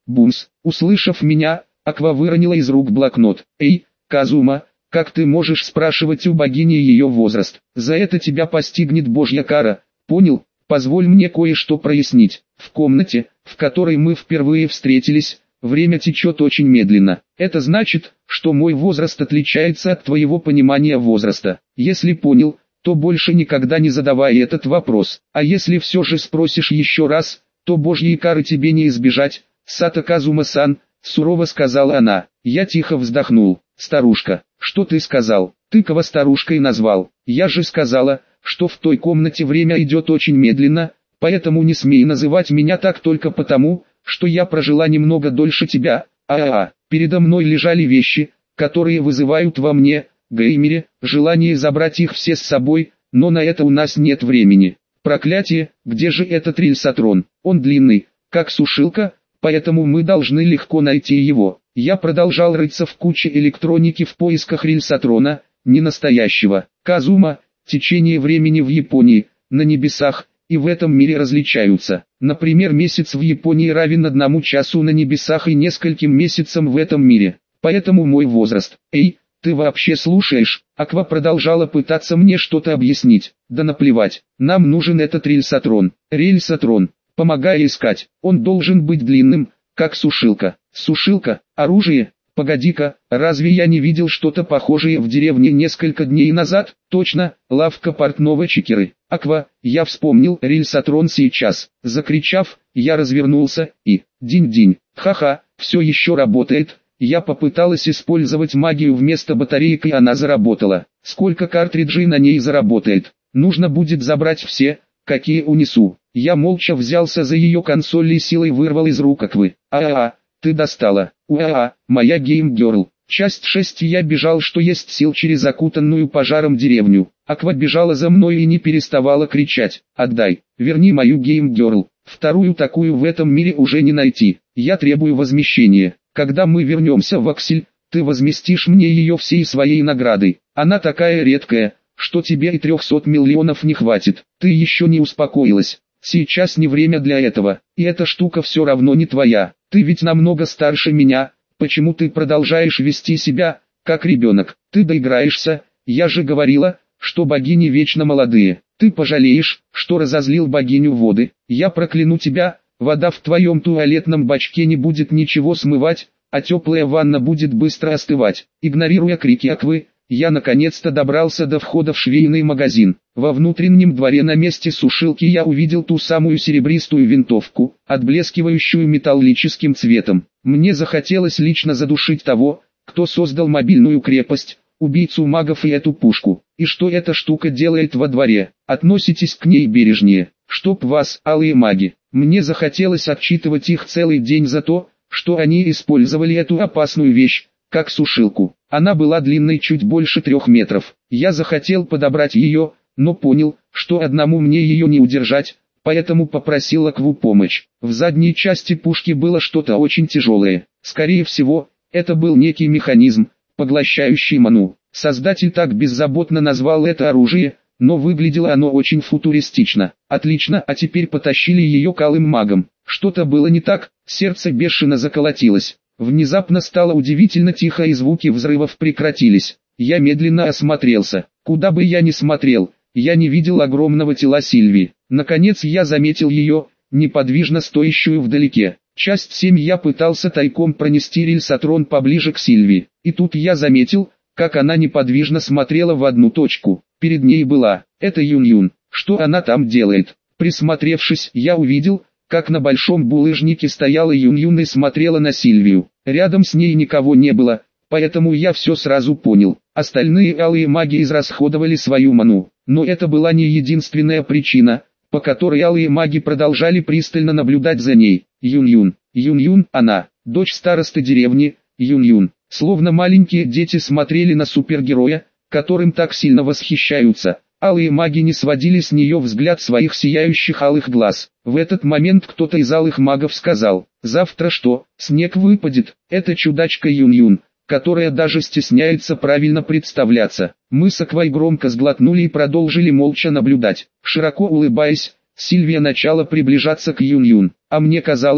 Бумс, услышав меня, Аква выронила из рук блокнот. Эй, Казума, как ты можешь спрашивать у богини ее возраст? За это тебя постигнет божья кара, понял? Позволь мне кое-что прояснить. В комнате, в которой мы впервые встретились, время течет очень медленно. Это значит, что мой возраст отличается от твоего понимания возраста. Если понял, то больше никогда не задавай этот вопрос. А если все же спросишь еще раз, то божьей кары тебе не избежать. Сато Казума-сан, сурово сказала она. Я тихо вздохнул. Старушка, что ты сказал? Ты кого старушкой назвал? Я же сказала, что в той комнате время идет очень медленно, поэтому не смей называть меня так только потому, что я прожила немного дольше тебя. Передо мной лежали вещи, которые вызывают во мне, геймере, желание забрать их все с собой, но на это у нас нет времени. Проклятие, где же этот рельсотрон? Он длинный, как сушилка, поэтому мы должны легко найти его. Я продолжал рыться в куче электроники в поисках рельсотрона, не настоящего. Казума, течение времени в Японии, на небесах, и в этом мире различаются. Например, месяц в Японии равен 1 часу на небесах и нескольким месяцам в этом мире. Поэтому мой возраст. Эй, ты вообще слушаешь? Аква продолжала пытаться мне что-то объяснить. Да наплевать, нам нужен этот рельсотрон. Рельсотрон, помогай искать. Он должен быть длинным, как сушилка. Сушилка, оружие? Погоди-ка, разве я не видел что-то похожее в деревне несколько дней назад? Точно, лавка портного Чикеры. Аква, я вспомнил рельсотрон сейчас. Закричав, я развернулся и... Динь-динь, ха-ха, все еще работает. Я попыталась использовать магию вместо батареек и она заработала. Сколько картриджей на ней заработает? Нужно будет забрать все, какие унесу. Я молча взялся за ее консоль и силой вырвал из рук Аквы. Ты достала. Моя гейм-герл. Часть 6. Я бежал что есть сил через окутанную пожаром деревню. Аква бежала за мной и не переставала кричать. Отдай, верни мою гейм-герл. Вторую такую в этом мире уже не найти. Я требую возмещения. Когда мы вернемся в Аксель, ты возместишь мне ее всей своей наградой. Она такая редкая, что тебе и 300 миллионов не хватит. Ты еще не успокоилась. Сейчас не время для этого, и эта штука все равно не твоя. Ты ведь намного старше меня, почему ты продолжаешь вести себя, как ребенок? Ты доиграешься, я же говорила, что богини вечно молодые. Ты пожалеешь, что разозлил богиню воды. Я прокляну тебя, вода в твоем туалетном бачке не будет ничего смывать, а теплая ванна будет быстро остывать. Игнорируя крики Аквы, я наконец-то добрался до входа в швейный магазин. Во внутреннем дворе на месте сушилки я увидел ту самую серебристую винтовку, отблескивающую металлическим цветом. Мне захотелось лично задушить того, кто создал мобильную крепость, убийцу магов и эту пушку. И что эта штука делает во дворе? Относитесь к ней бережнее. Чтоб вас, алые маги. Мне захотелось отчитывать их целый день за то, что они использовали эту опасную вещь, как сушилку. Она была длинной чуть больше 3 метров. Я захотел подобрать ее, но понял, что одному мне ее не удержать, поэтому попросил Акву помощь. В задней части пушки было что-то очень тяжелое. Скорее всего, это был некий механизм, поглощающий ману. Создатель так беззаботно назвал это оружие, но выглядело оно очень футуристично. Отлично, а теперь потащили ее к алым магам. Что-то было не так, сердце бешено заколотилось. Внезапно стало удивительно тихо и звуки взрывов прекратились. Я медленно осмотрелся. Куда бы я ни смотрел, я не видел огромного тела Сильвии. Наконец я заметил ее, неподвижно стоящую вдалеке. Часть 7. Я пытался тайком пронести рельсотрон поближе к Сильвии. И тут я заметил, как она неподвижно смотрела в одну точку. Перед ней была, это Юн-Юн. Что она там делает? Присмотревшись, я увидел, как на большом булыжнике стояла Юн-Юн и смотрела на Сильвию. Рядом с ней никого не было, поэтому я все сразу понял. Остальные алые маги израсходовали свою ману. Но это была не единственная причина, по которой алые маги продолжали пристально наблюдать за ней. Юн-Юн. Юн-Юн, она, дочь старосты деревни, Юн-Юн. Словно маленькие дети смотрели на супергероя, которым так сильно восхищаются. Алые маги не сводили с нее взгляд своих сияющих алых глаз. В этот момент кто-то из алых магов сказал: «Завтра что, снег выпадет?» Это чудачка Юн-Юн, которая даже стесняется правильно представляться. Мы с Аквой громко сглотнули и продолжили молча наблюдать. Широко улыбаясь, Сильвия начала приближаться к Юн-Юн. А мне казалось,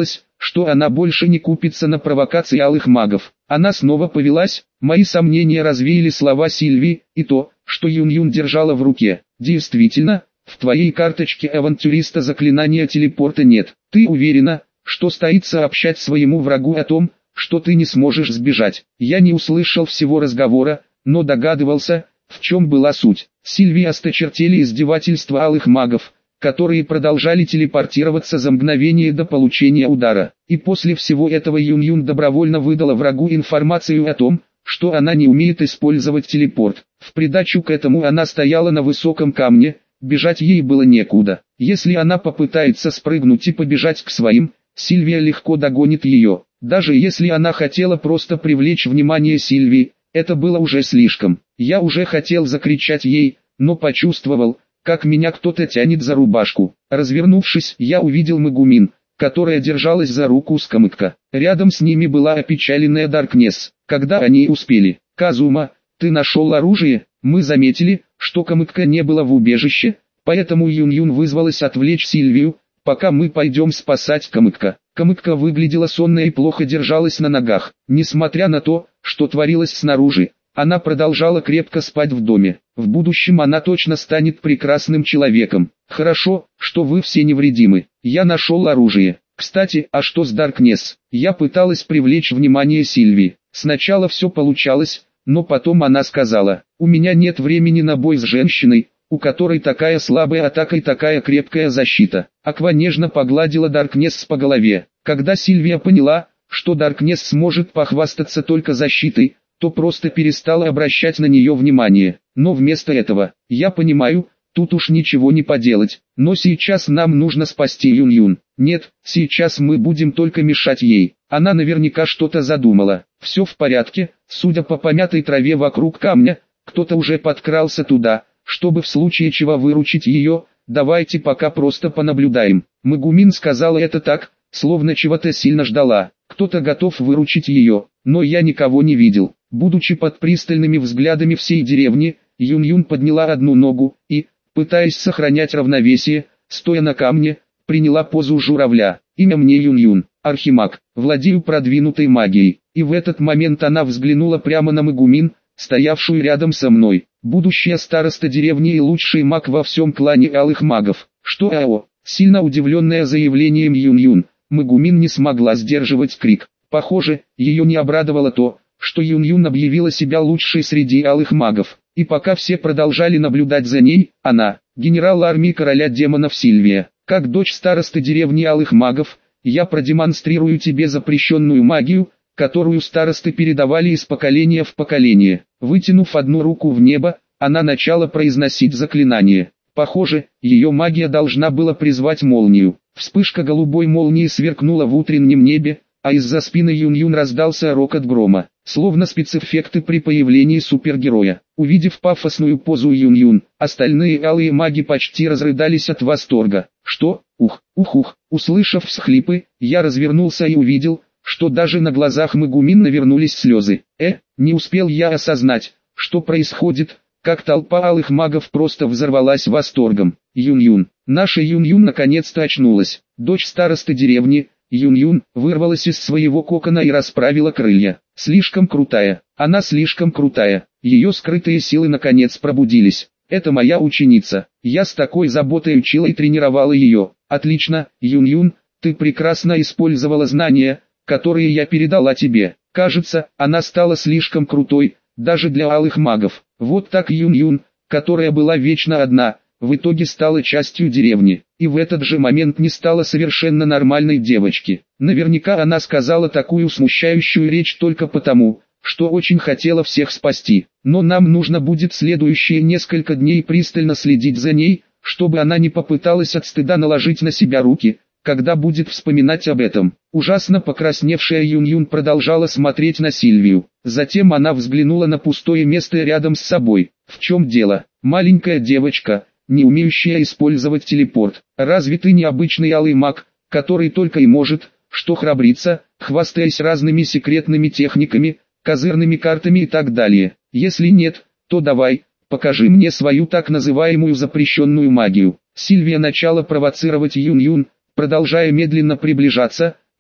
что она больше не купится на провокации алых магов. Она снова повелась, мои сомнения развеяли слова Сильвии, и то, что Юн-Юн держала в руке. Действительно, в твоей карточке авантюриста заклинания телепорта нет. Ты уверена, что стоит сообщать своему врагу о том, что ты не сможешь сбежать? Я не услышал всего разговора, но догадывался, в чем была суть. Сильвии осточертели издевательства алых магов, которые продолжали телепортироваться за мгновение до получения удара. И после всего этого Юн-Юн добровольно выдала врагу информацию о том, что она не умеет использовать телепорт. В придачу к этому она стояла на высоком камне, бежать ей было некуда. Если она попытается спрыгнуть и побежать к своим, Сильвия легко догонит ее. Даже если она хотела просто привлечь внимание Сильвии, это было уже слишком. Я уже хотел закричать ей, но почувствовал, как меня кто-то тянет за рубашку. Развернувшись, я увидел Мегумин, которая держалась за руку Скамыкка. Рядом с ними была опечаленная Даркнесс. Когда они успели? «Казума, ты нашел оружие?» Мы заметили, что Камыкка не было в убежище, поэтому Юн-Юн вызвалась отвлечь Сильвию, пока мы пойдем спасать Камыкка. Камыкка выглядела сонной и плохо держалась на ногах. Несмотря на то, что творилось снаружи, она продолжала крепко спать в доме. В будущем она точно станет прекрасным человеком. Хорошо, что вы все невредимы. Я нашел оружие. Кстати, а что с Даркнесс? Я пыталась привлечь внимание Сильвии. Сначала все получалось, но потом она сказала: «У меня нет времени на бой с женщиной, у которой такая слабая атака и такая крепкая защита». Аква нежно погладила Даркнесс по голове. Когда Сильвия поняла, что Даркнесс сможет похвастаться только защитой, то просто перестала обращать на нее внимание. Но вместо этого, я понимаю, тут уж ничего не поделать, но сейчас нам нужно спасти Юн-Юн. Нет, сейчас мы будем только мешать ей. Она наверняка что-то задумала. Все в порядке, судя по помятой траве вокруг камня, кто-то уже подкрался туда, чтобы в случае чего выручить ее. Давайте пока просто понаблюдаем. Мегумин сказала это так, словно чего-то сильно ждала. Кто-то готов выручить ее, но я никого не видел. Будучи под пристальными взглядами всей деревни, Юн-Юн подняла одну ногу и, пытаясь сохранять равновесие, стоя на камне, приняла позу журавля. Имя мне Юн-Юн, архимаг, владею продвинутой магией. И в этот момент она взглянула прямо на Мегумин, стоявшую рядом со мной. Будущая староста деревни и лучший маг во всем клане алых магов. Что АО? Сильно удивленная заявлением Юн-Юн, Мегумин не смогла сдерживать крик. Похоже, ее не обрадовало то, что Юн-Юн объявила себя лучшей среди алых магов. И пока все продолжали наблюдать за ней, она, генерал армии короля демонов Сильвия, как дочь старосты деревни алых магов, я продемонстрирую тебе запрещенную магию, которую старосты передавали из поколения в поколение. Вытянув одну руку в небо, она начала произносить заклинание. Похоже, ее магия должна была призвать молнию. Вспышка голубой молнии сверкнула в утреннем небе, а из-за спины Юн-Юн раздался рокот грома, словно спецэффекты при появлении супергероя. Увидев пафосную позу Юн-Юн, остальные алые маги почти разрыдались от восторга. Что? Ух, ух, ух. Услышав всхлипы, я развернулся и увидел, что даже на глазах Мегумин навернулись слезы. Не успел я осознать, что происходит, как толпа алых магов просто взорвалась восторгом. Юн-Юн, наша Юн-Юн наконец-то очнулась. Дочь старосты деревни, Юн-Юн, вырвалась из своего кокона и расправила крылья. Слишком крутая, она слишком крутая. Ее скрытые силы наконец пробудились. Это моя ученица. Я с такой заботой учила и тренировала ее. Отлично, Юн-Юн, ты прекрасно использовала знания, которые я передала тебе. Кажется, она стала слишком крутой, даже для алых магов. Вот так Юн-Юн, которая была вечно одна, в итоге стала частью деревни, и в этот же момент не стала совершенно нормальной девочки. Наверняка она сказала такую смущающую речь только потому, что очень хотела всех спасти. Но нам нужно будет следующие несколько дней пристально следить за ней, чтобы она не попыталась от стыда наложить на себя руки, когда будет вспоминать об этом. Ужасно покрасневшая Юн-Юн продолжала смотреть на Сильвию. Затем она взглянула на пустое место рядом с собой. В чем дело? Маленькая девочка, не умеющая использовать телепорт. Разве ты не обычный алый маг, который только и может, что храбриться, хвастаясь разными секретными техниками, козырными картами и так далее? Если нет, то давай, покажи мне свою так называемую запрещенную магию. Сильвия начала провоцировать Юн-Юн, продолжая медленно приближаться,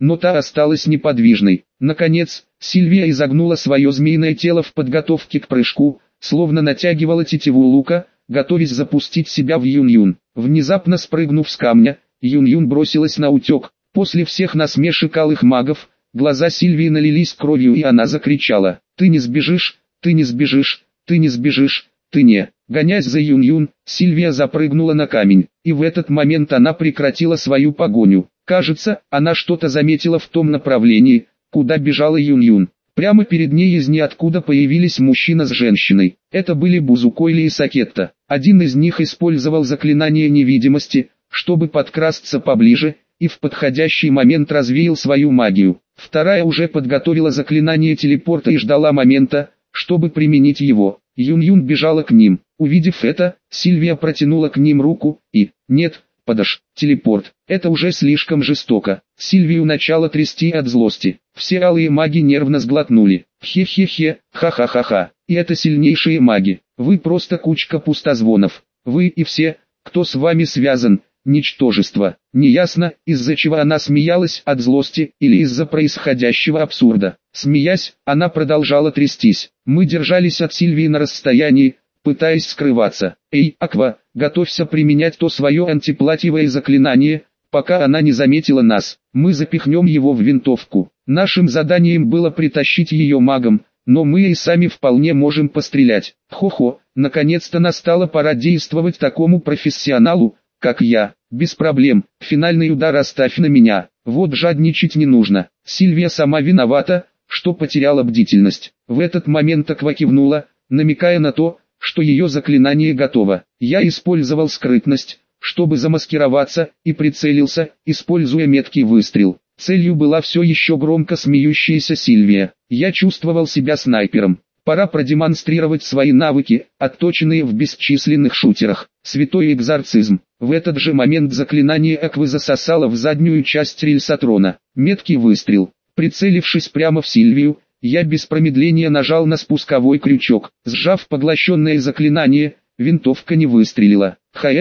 но та осталась неподвижной. Наконец, Сильвия изогнула свое змеиное тело в подготовке к прыжку, словно натягивала тетиву лука, готовясь запустить себя в Юн-Юн. Внезапно спрыгнув с камня, Юн-Юн бросилась на утек. После всех насмешек алых магов, глаза Сильвии налились кровью, и она закричала: «Ты не сбежишь, ты не сбежишь, ты не сбежишь, ты не...» Гонясь за Юн-Юн, Сильвия запрыгнула на камень, и в этот момент она прекратила свою погоню. Кажется, она что-то заметила в том направлении, куда бежала Юн-Юн. Прямо перед ней из ниоткуда появились мужчина с женщиной. Это были Бузукойли и Сакетта. Один из них использовал заклинание невидимости, чтобы подкрасться поближе, и в подходящий момент развеял свою магию. Вторая уже подготовила заклинание телепорта и ждала момента, чтобы применить его. Юн-Юн бежала к ним. Увидев это, Сильвия протянула к ним руку и... «Нет, телепорт. Это уже слишком жестоко». Сильвию начало трясти от злости. Все алые маги нервно сглотнули. «Хе-хе-хе, ха-ха-ха-ха. И это сильнейшие маги. Вы просто кучка пустозвонов. Вы и все, кто с вами связан, ничтожество». Неясно, из-за чего она смеялась, от злости или из-за происходящего абсурда. Смеясь, она продолжала трястись. Мы держались от Сильвии на расстоянии, пытаясь скрываться. «Эй, Аква, готовься применять то свое антиплатьевое заклинание, пока она не заметила нас. Мы запихнем его в винтовку». Нашим заданием было притащить ее магом, но мы и сами вполне можем пострелять. Хо-хо, наконец-то настала пора действовать такому профессионалу, как я. Без проблем, финальный удар оставь на меня. Вот жадничать не нужно. Сильвия сама виновата, что потеряла бдительность. В этот момент Аква кивнула, намекая на то, что ее заклинание готово. Я использовал скрытность, чтобы замаскироваться, и прицелился, используя меткий выстрел. Целью была все еще громко смеющаяся Сильвия. Я чувствовал себя снайпером. Пора продемонстрировать свои навыки, отточенные в бесчисленных шутерах. Святой экзорцизм. В этот же момент заклинание Аквы засосало в заднюю часть рельсотрона. Меткий выстрел. Прицелившись прямо в Сильвию, я без промедления нажал на спусковой крючок. Сжав поглощенное заклинание, винтовка не выстрелила.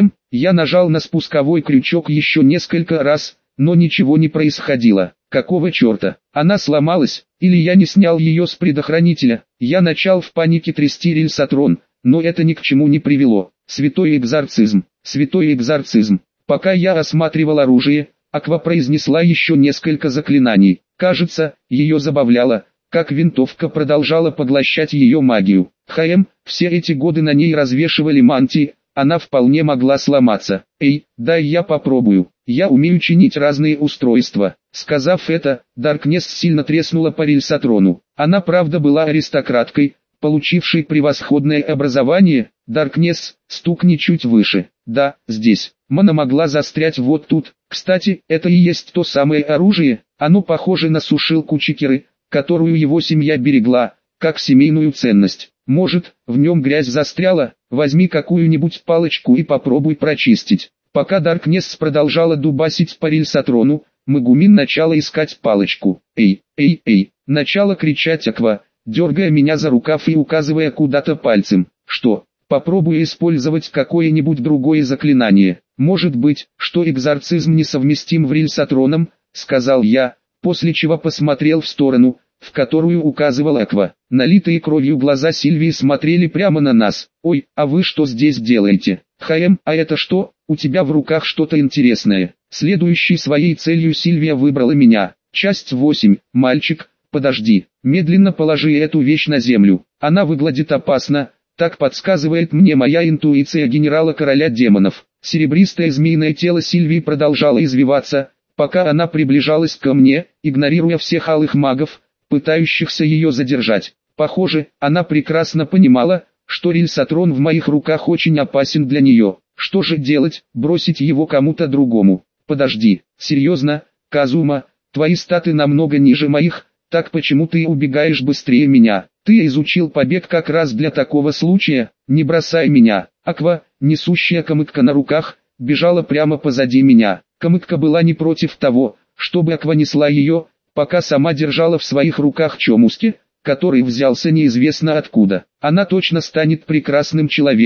Я нажал на спусковой крючок еще несколько раз, но ничего не происходило. Какого черта? Она сломалась, или я не снял ее с предохранителя? Я начал в панике трясти рельсотрон, но это ни к чему не привело. Святой экзорцизм, святой экзорцизм. Пока я осматривал оружие, Аква произнесла еще несколько заклинаний. Кажется, ее забавляло, как винтовка продолжала поглощать ее магию. Все эти годы на ней развешивали мантии, она вполне могла сломаться. «Эй, дай я попробую, я умею чинить разные устройства». Сказав это, Даркнесс сильно треснула по рельсотрону. Она правда была аристократкой, получившей превосходное образование. Даркнесс, стукни чуть выше. Да, здесь. Мана могла застрять вот тут. Кстати, это и есть то самое оружие. Оно похоже на сушилку Чикеры, которую его семья берегла, как семейную ценность. Может, в нем грязь застряла? Возьми какую-нибудь палочку и попробуй прочистить. Пока Даркнесс продолжала дубасить по рельсотрону, Магумин начала искать палочку. «Эй, эй, эй!» Начала кричать Аква, дергая меня за рукав и указывая куда-то пальцем. «Что? Попробуй использовать какое-нибудь другое заклинание. Может быть, что экзорцизм несовместим в рельсотроном», — сказал я, после чего посмотрел в сторону, в которую указывал Аква. Налитые кровью глаза Сильвии смотрели прямо на нас. «Ой, а вы что здесь делаете?» А это что? У тебя в руках что-то интересное». Следующей своей целью Сильвия выбрала меня. Часть 8. Мальчик, подожди. Медленно положи эту вещь на землю. Она выглядит опасно, так подсказывает мне моя интуиция генерала-короля демонов. Серебристое змеиное тело Сильвии продолжало извиваться, пока она приближалась ко мне, игнорируя всех алых магов, пытающихся ее задержать. Похоже, она прекрасно понимала, что рельсотрон в моих руках очень опасен для нее. Что же делать, бросить его кому-то другому? Подожди, серьезно, Казума, твои статы намного ниже моих, так почему ты убегаешь быстрее меня? Ты изучил побег как раз для такого случая, не бросай меня. Аква, несущая камытка на руках, бежала прямо позади меня. Камытка была не против того, чтобы Аква несла ее, пока сама держала в своих руках Чомуски, который взялся неизвестно откуда. Она точно станет прекрасным человеком.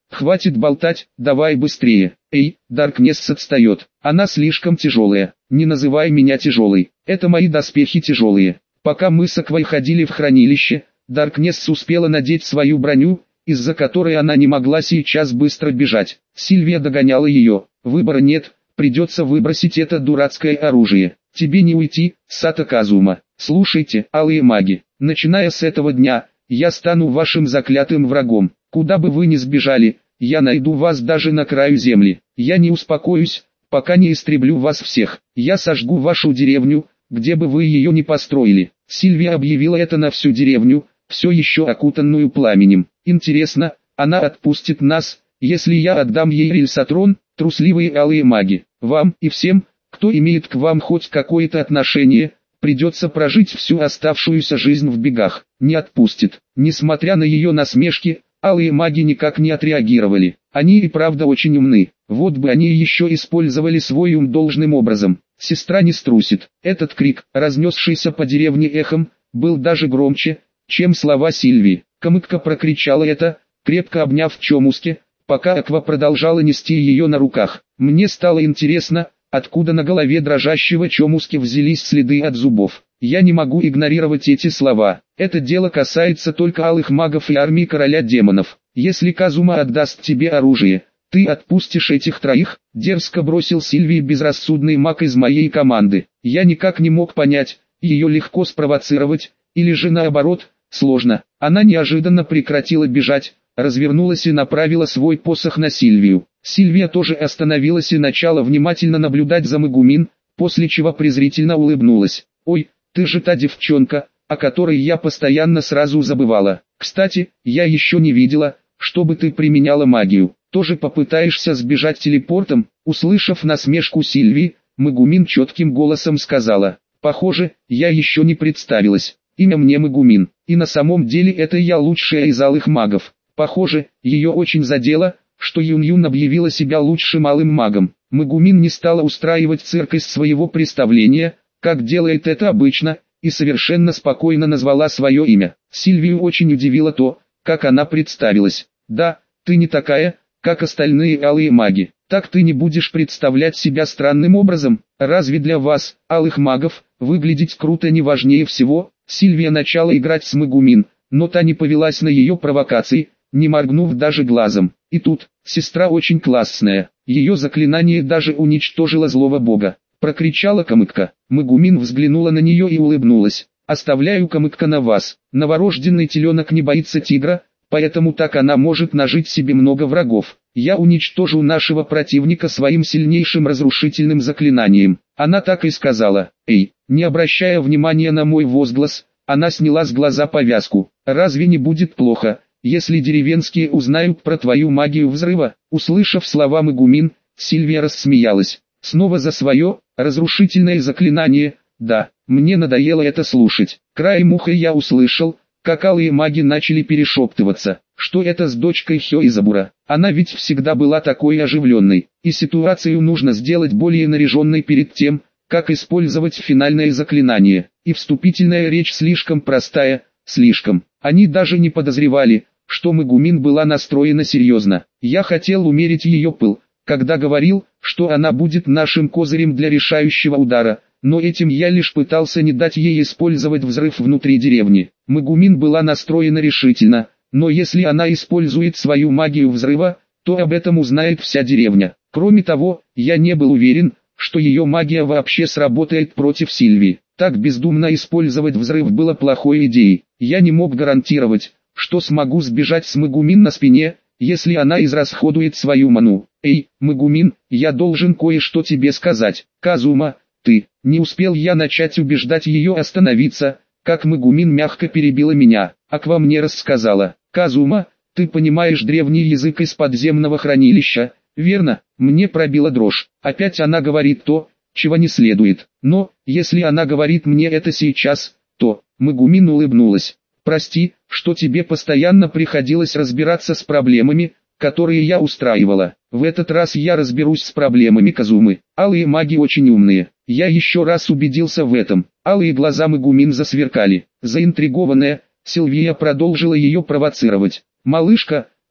Хватит болтать, давай быстрее. Эй, Даркнесс отстает. Она слишком тяжелая. Не называй меня тяжелой. Это мои доспехи тяжелые. Пока мы с Аквой ходили в хранилище, Даркнесс успела надеть свою броню, из-за которой она не могла сейчас быстро бежать. Сильвия догоняла ее. Выбора нет, придется выбросить это дурацкое оружие. Тебе не уйти, Сато Казума. Слушайте, алые маги, начиная с этого дня, я стану вашим заклятым врагом. Куда бы вы ни сбежали, я найду вас даже на краю земли. Я не успокоюсь, пока не истреблю вас всех. Я сожгу вашу деревню, где бы вы ее ни построили. Сильвия объявила это на всю деревню, все еще окутанную пламенем. Интересно, она отпустит нас, если я отдам ей Рельсатрон? Трусливые алые маги, вам и всем, кто имеет к вам хоть какое-то отношение, придется прожить всю оставшуюся жизнь в бегах. Не отпустит. Несмотря на ее насмешки, алые маги никак не отреагировали. Они и правда очень умны. Вот бы они еще использовали свой ум должным образом. Сестра не струсит. Этот крик, разнесшийся по деревне эхом, был даже громче, чем слова Сильвии. Камыкка прокричала это, крепко обняв Чомуске, пока Аква продолжала нести ее на руках. Мне стало интересно, откуда на голове дрожащего Чомуски взялись следы от зубов. Я не могу игнорировать эти слова. Это дело касается только алых магов и армии короля демонов. Если Казума отдаст тебе оружие, ты отпустишь этих троих? Дерзко бросил Сильвии безрассудный маг из моей команды. Я никак не мог понять, ее легко спровоцировать, или же наоборот, сложно. Она неожиданно прекратила бежать, развернулась и направила свой посох на Сильвию. Сильвия тоже остановилась и начала внимательно наблюдать за Мегумин, после чего презрительно улыбнулась. «Ой, ты же та девчонка, о которой я постоянно сразу забывала. Кстати, я еще не видела, чтобы ты применяла магию. Тоже попытаешься сбежать телепортом?» Услышав насмешку Сильвии, Мегумин четким голосом сказала: «Похоже, я еще не представилась. Имя мне Мегумин, и на самом деле это я лучшая из алых магов». Похоже, ее очень задело, что Юн-Юн объявила себя лучшим алым магом. Мегумин не стала устраивать цирк из своего представления, как делает это обычно, и совершенно спокойно назвала свое имя. Сильвию очень удивило то, как она представилась. «Да, ты не такая, как остальные алые маги. Так ты не будешь представлять себя странным образом. Разве для вас, алых магов, выглядеть круто не важнее всего?» Сильвия начала играть с Мегумин, но та не повелась на ее провокации, не моргнув даже глазом. И тут, сестра очень классная, ее заклинание даже уничтожило злого бога. Прокричала Камыкка. Мегумин взглянула на нее и улыбнулась. «Оставляю, Камыкка, на вас. Новорожденный теленок не боится тигра, поэтому так она может нажить себе много врагов. Я уничтожу нашего противника своим сильнейшим разрушительным заклинанием». Она так и сказала. «Эй!» Не обращая внимания на мой возглас, она сняла с глаза повязку. «Разве не будет плохо, если деревенские узнают про твою магию взрыва?» Услышав слова Мегумин, Сильвия рассмеялась. «Снова за свое разрушительное заклинание? Да, мне надоело это слушать». Краем уха я услышал, как алые маги начали перешептываться. Что это с дочкой Хёизабура? Она ведь всегда была такой оживленной. И ситуацию нужно сделать более наряженной перед тем, как использовать финальное заклинание. И вступительная речь слишком простая, слишком. Они даже не подозревали, что Мегумин была настроена серьезно. Я хотел умерить ее пыл, когда говорил, что она будет нашим козырем для решающего удара, но этим я лишь пытался не дать ей использовать взрыв внутри деревни. Мегумин была настроена решительно, но если она использует свою магию взрыва, то об этом узнает вся деревня. Кроме того, я не был уверен, что ее магия вообще сработает против Сильвии. Так бездумно использовать взрыв было плохой идеей. Я не мог гарантировать, что смогу сбежать с Мегумин на спине, если она израсходует свою ману. «Эй, Мегумин, я должен кое-что тебе сказать». «Казума, ты...» Не успел я начать убеждать ее остановиться, как Мегумин мягко перебила меня. Аква мне рассказала. «Казума, ты понимаешь древний язык из подземного хранилища, верно?» Мне пробила дрожь. Опять она говорит то, чего не следует. Но, если она говорит мне это сейчас, то... Мегумин улыбнулась. «Прости, что тебе постоянно приходилось разбираться с проблемами, которые я устраивала. В этот раз я разберусь с проблемами Казумы. Алые маги очень умные. Я еще раз убедился в этом». Алые глаза Мегумин засверкали. Заинтригованная, Сильвия продолжила ее провоцировать. «Малышка,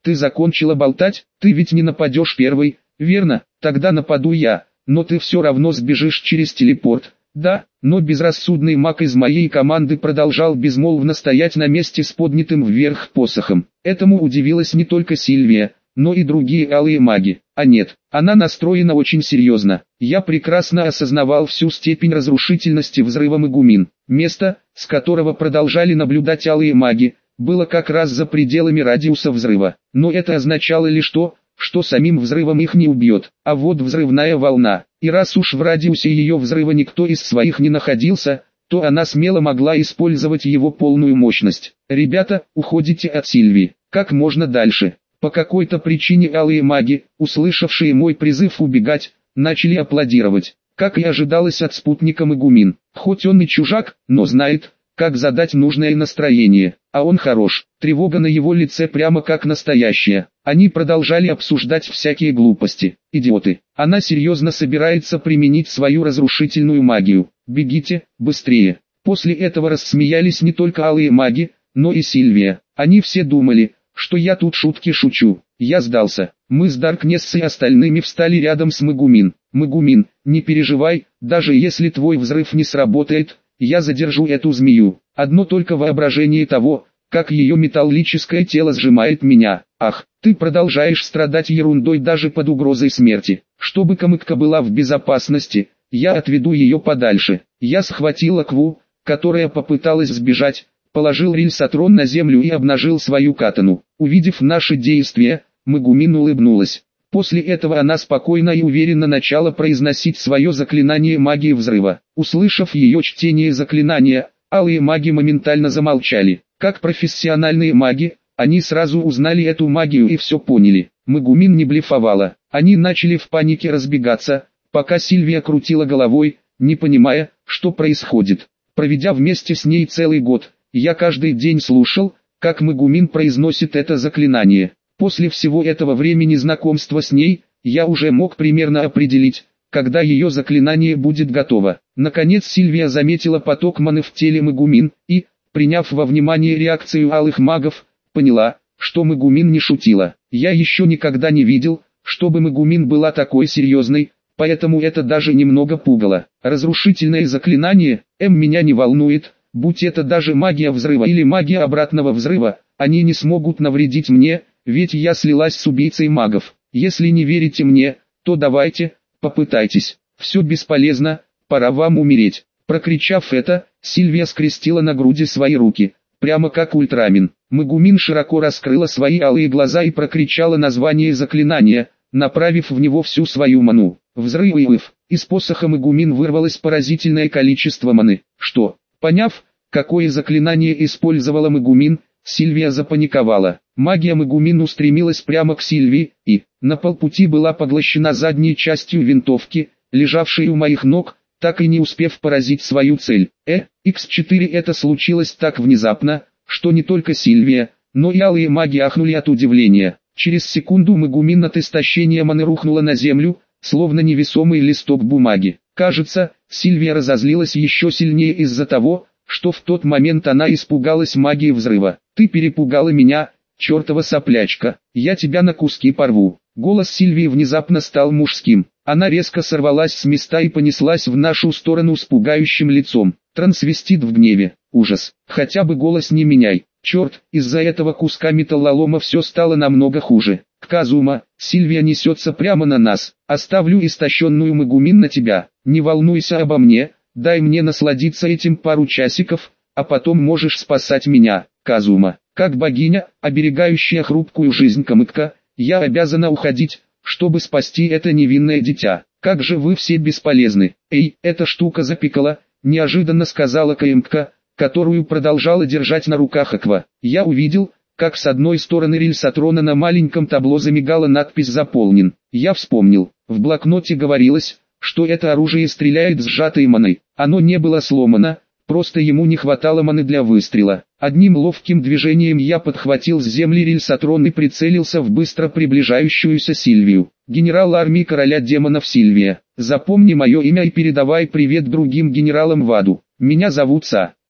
ты закончила болтать? Ты ведь не нападешь первой, верно? Тогда нападу я, но ты все равно сбежишь через телепорт. Да, но безрассудный маг из моей команды продолжал безмолвно стоять на месте с поднятым вверх посохом. Этому удивилась не только Сильвия, но и другие алые маги. А нет, она настроена очень серьезно. Я прекрасно осознавал всю степень разрушительности взрыва Мегумин. Место, с которого продолжали наблюдать алые маги, было как раз за пределами радиуса взрыва. Но это означало лишь то, что самим взрывом их не убьет, а вот взрывная волна. И раз уж в радиусе ее взрыва никто из своих не находился, то она смело могла использовать его полную мощность. «Ребята, уходите от Сильвии, как можно дальше». По какой-то причине алые маги, услышавшие мой призыв убегать, начали аплодировать. Как и ожидалось от спутника Мегумин. Хоть он и чужак, но знает, как задать нужное настроение. А он хорош. Тревога на его лице прямо как настоящая. Они продолжали обсуждать всякие глупости. Идиоты. Она серьезно собирается применить свою разрушительную магию. Бегите, быстрее. После этого рассмеялись не только алые маги, но и Сильвия. Они все думали, что я тут шутки шучу. Я сдался. Мы с Даркнесс и остальными встали рядом с Мегумин. Мегумин, не переживай, даже если твой взрыв не сработает, я задержу эту змею. Одно только воображение того, как ее металлическое тело сжимает меня. Ах, ты продолжаешь страдать ерундой даже под угрозой смерти. Чтобы Камыкка была в безопасности, я отведу ее подальше. Я схватила Кву, которая попыталась сбежать, положил Рильсатрон на землю и обнажил свою катану. Увидев наши действия, Мегумин улыбнулась. После этого она спокойно и уверенно начала произносить свое заклинание магии взрыва. Услышав ее чтение заклинания, алые маги моментально замолчали. Как профессиональные маги, они сразу узнали эту магию и все поняли. Мегумин не блефовала. Они начали в панике разбегаться, пока Сильвия крутила головой, не понимая, что происходит. Проведя вместе с ней целый год, я каждый день слушал, как Мегумин произносит это заклинание. После всего этого времени знакомства с ней, я уже мог примерно определить, когда ее заклинание будет готово. Наконец Сильвия заметила поток маны в теле Мегумин и, приняв во внимание реакцию алых магов, поняла, что Мегумин не шутила. Я еще никогда не видел, чтобы Мегумин была такой серьезной, поэтому это даже немного пугало. Разрушительное заклинание, меня не волнует, будь это даже магия взрыва или магия обратного взрыва, они не смогут навредить мне, ведь я слилась с убийцей магов. Если не верите мне, то давайте, попытайтесь. Все бесполезно, пора вам умереть. Прокричав это, Сильвия скрестила на груди свои руки, прямо как Ультрамин. Мегумин широко раскрыла свои алые глаза и прокричала название заклинания, направив в него всю свою ману. Взрыв. Из посоха Мегумин вырвалось поразительное количество маны. Что? Поняв, какое заклинание использовала Мегумин, Сильвия запаниковала. Магия Мегумин устремилась прямо к Сильвии, и, на полпути была поглощена задней частью винтовки, лежавшей у моих ног, так и не успев поразить свою цель. Х4 это случилось так внезапно, что не только Сильвия, но и алые маги ахнули от удивления. Через секунду Мегумин от истощения маны рухнула на землю, словно невесомый листок бумаги. Кажется, Сильвия разозлилась еще сильнее из-за того, что в тот момент она испугалась магии взрыва. «Ты перепугала меня, чертова соплячка, я тебя на куски порву». Голос Сильвии внезапно стал мужским. Она резко сорвалась с места и понеслась в нашу сторону с пугающим лицом. Трансвестит в гневе. Ужас. Хотя бы голос не меняй. Черт, из-за этого куска металлолома все стало намного хуже. Казума, Сильвия несется прямо на нас. Оставлю истощенную Мегумин на тебя. Не волнуйся обо мне, дай мне насладиться этим пару часиков, а потом можешь спасать меня, Казума. Как богиня, оберегающая хрупкую жизнь Камыкка, я обязана уходить, чтобы спасти это невинное дитя. Как же вы все бесполезны. Эй, эта штука запекла, неожиданно сказала Камыкка, которую продолжала держать на руках Аква. Я увидел, как с одной стороны Рильсатрона на маленьком табло замигала надпись «Заполнен». Я вспомнил, в блокноте говорилось, что это оружие стреляет сжатой маной. Оно не было сломано, просто ему не хватало маны для выстрела. Одним ловким движением я подхватил с земли Рильсатрон и прицелился в быстро приближающуюся Сильвию. Генерал армии короля демонов Сильвия, запомни мое имя и передавай привет другим генералам в аду. Меня зовут Са.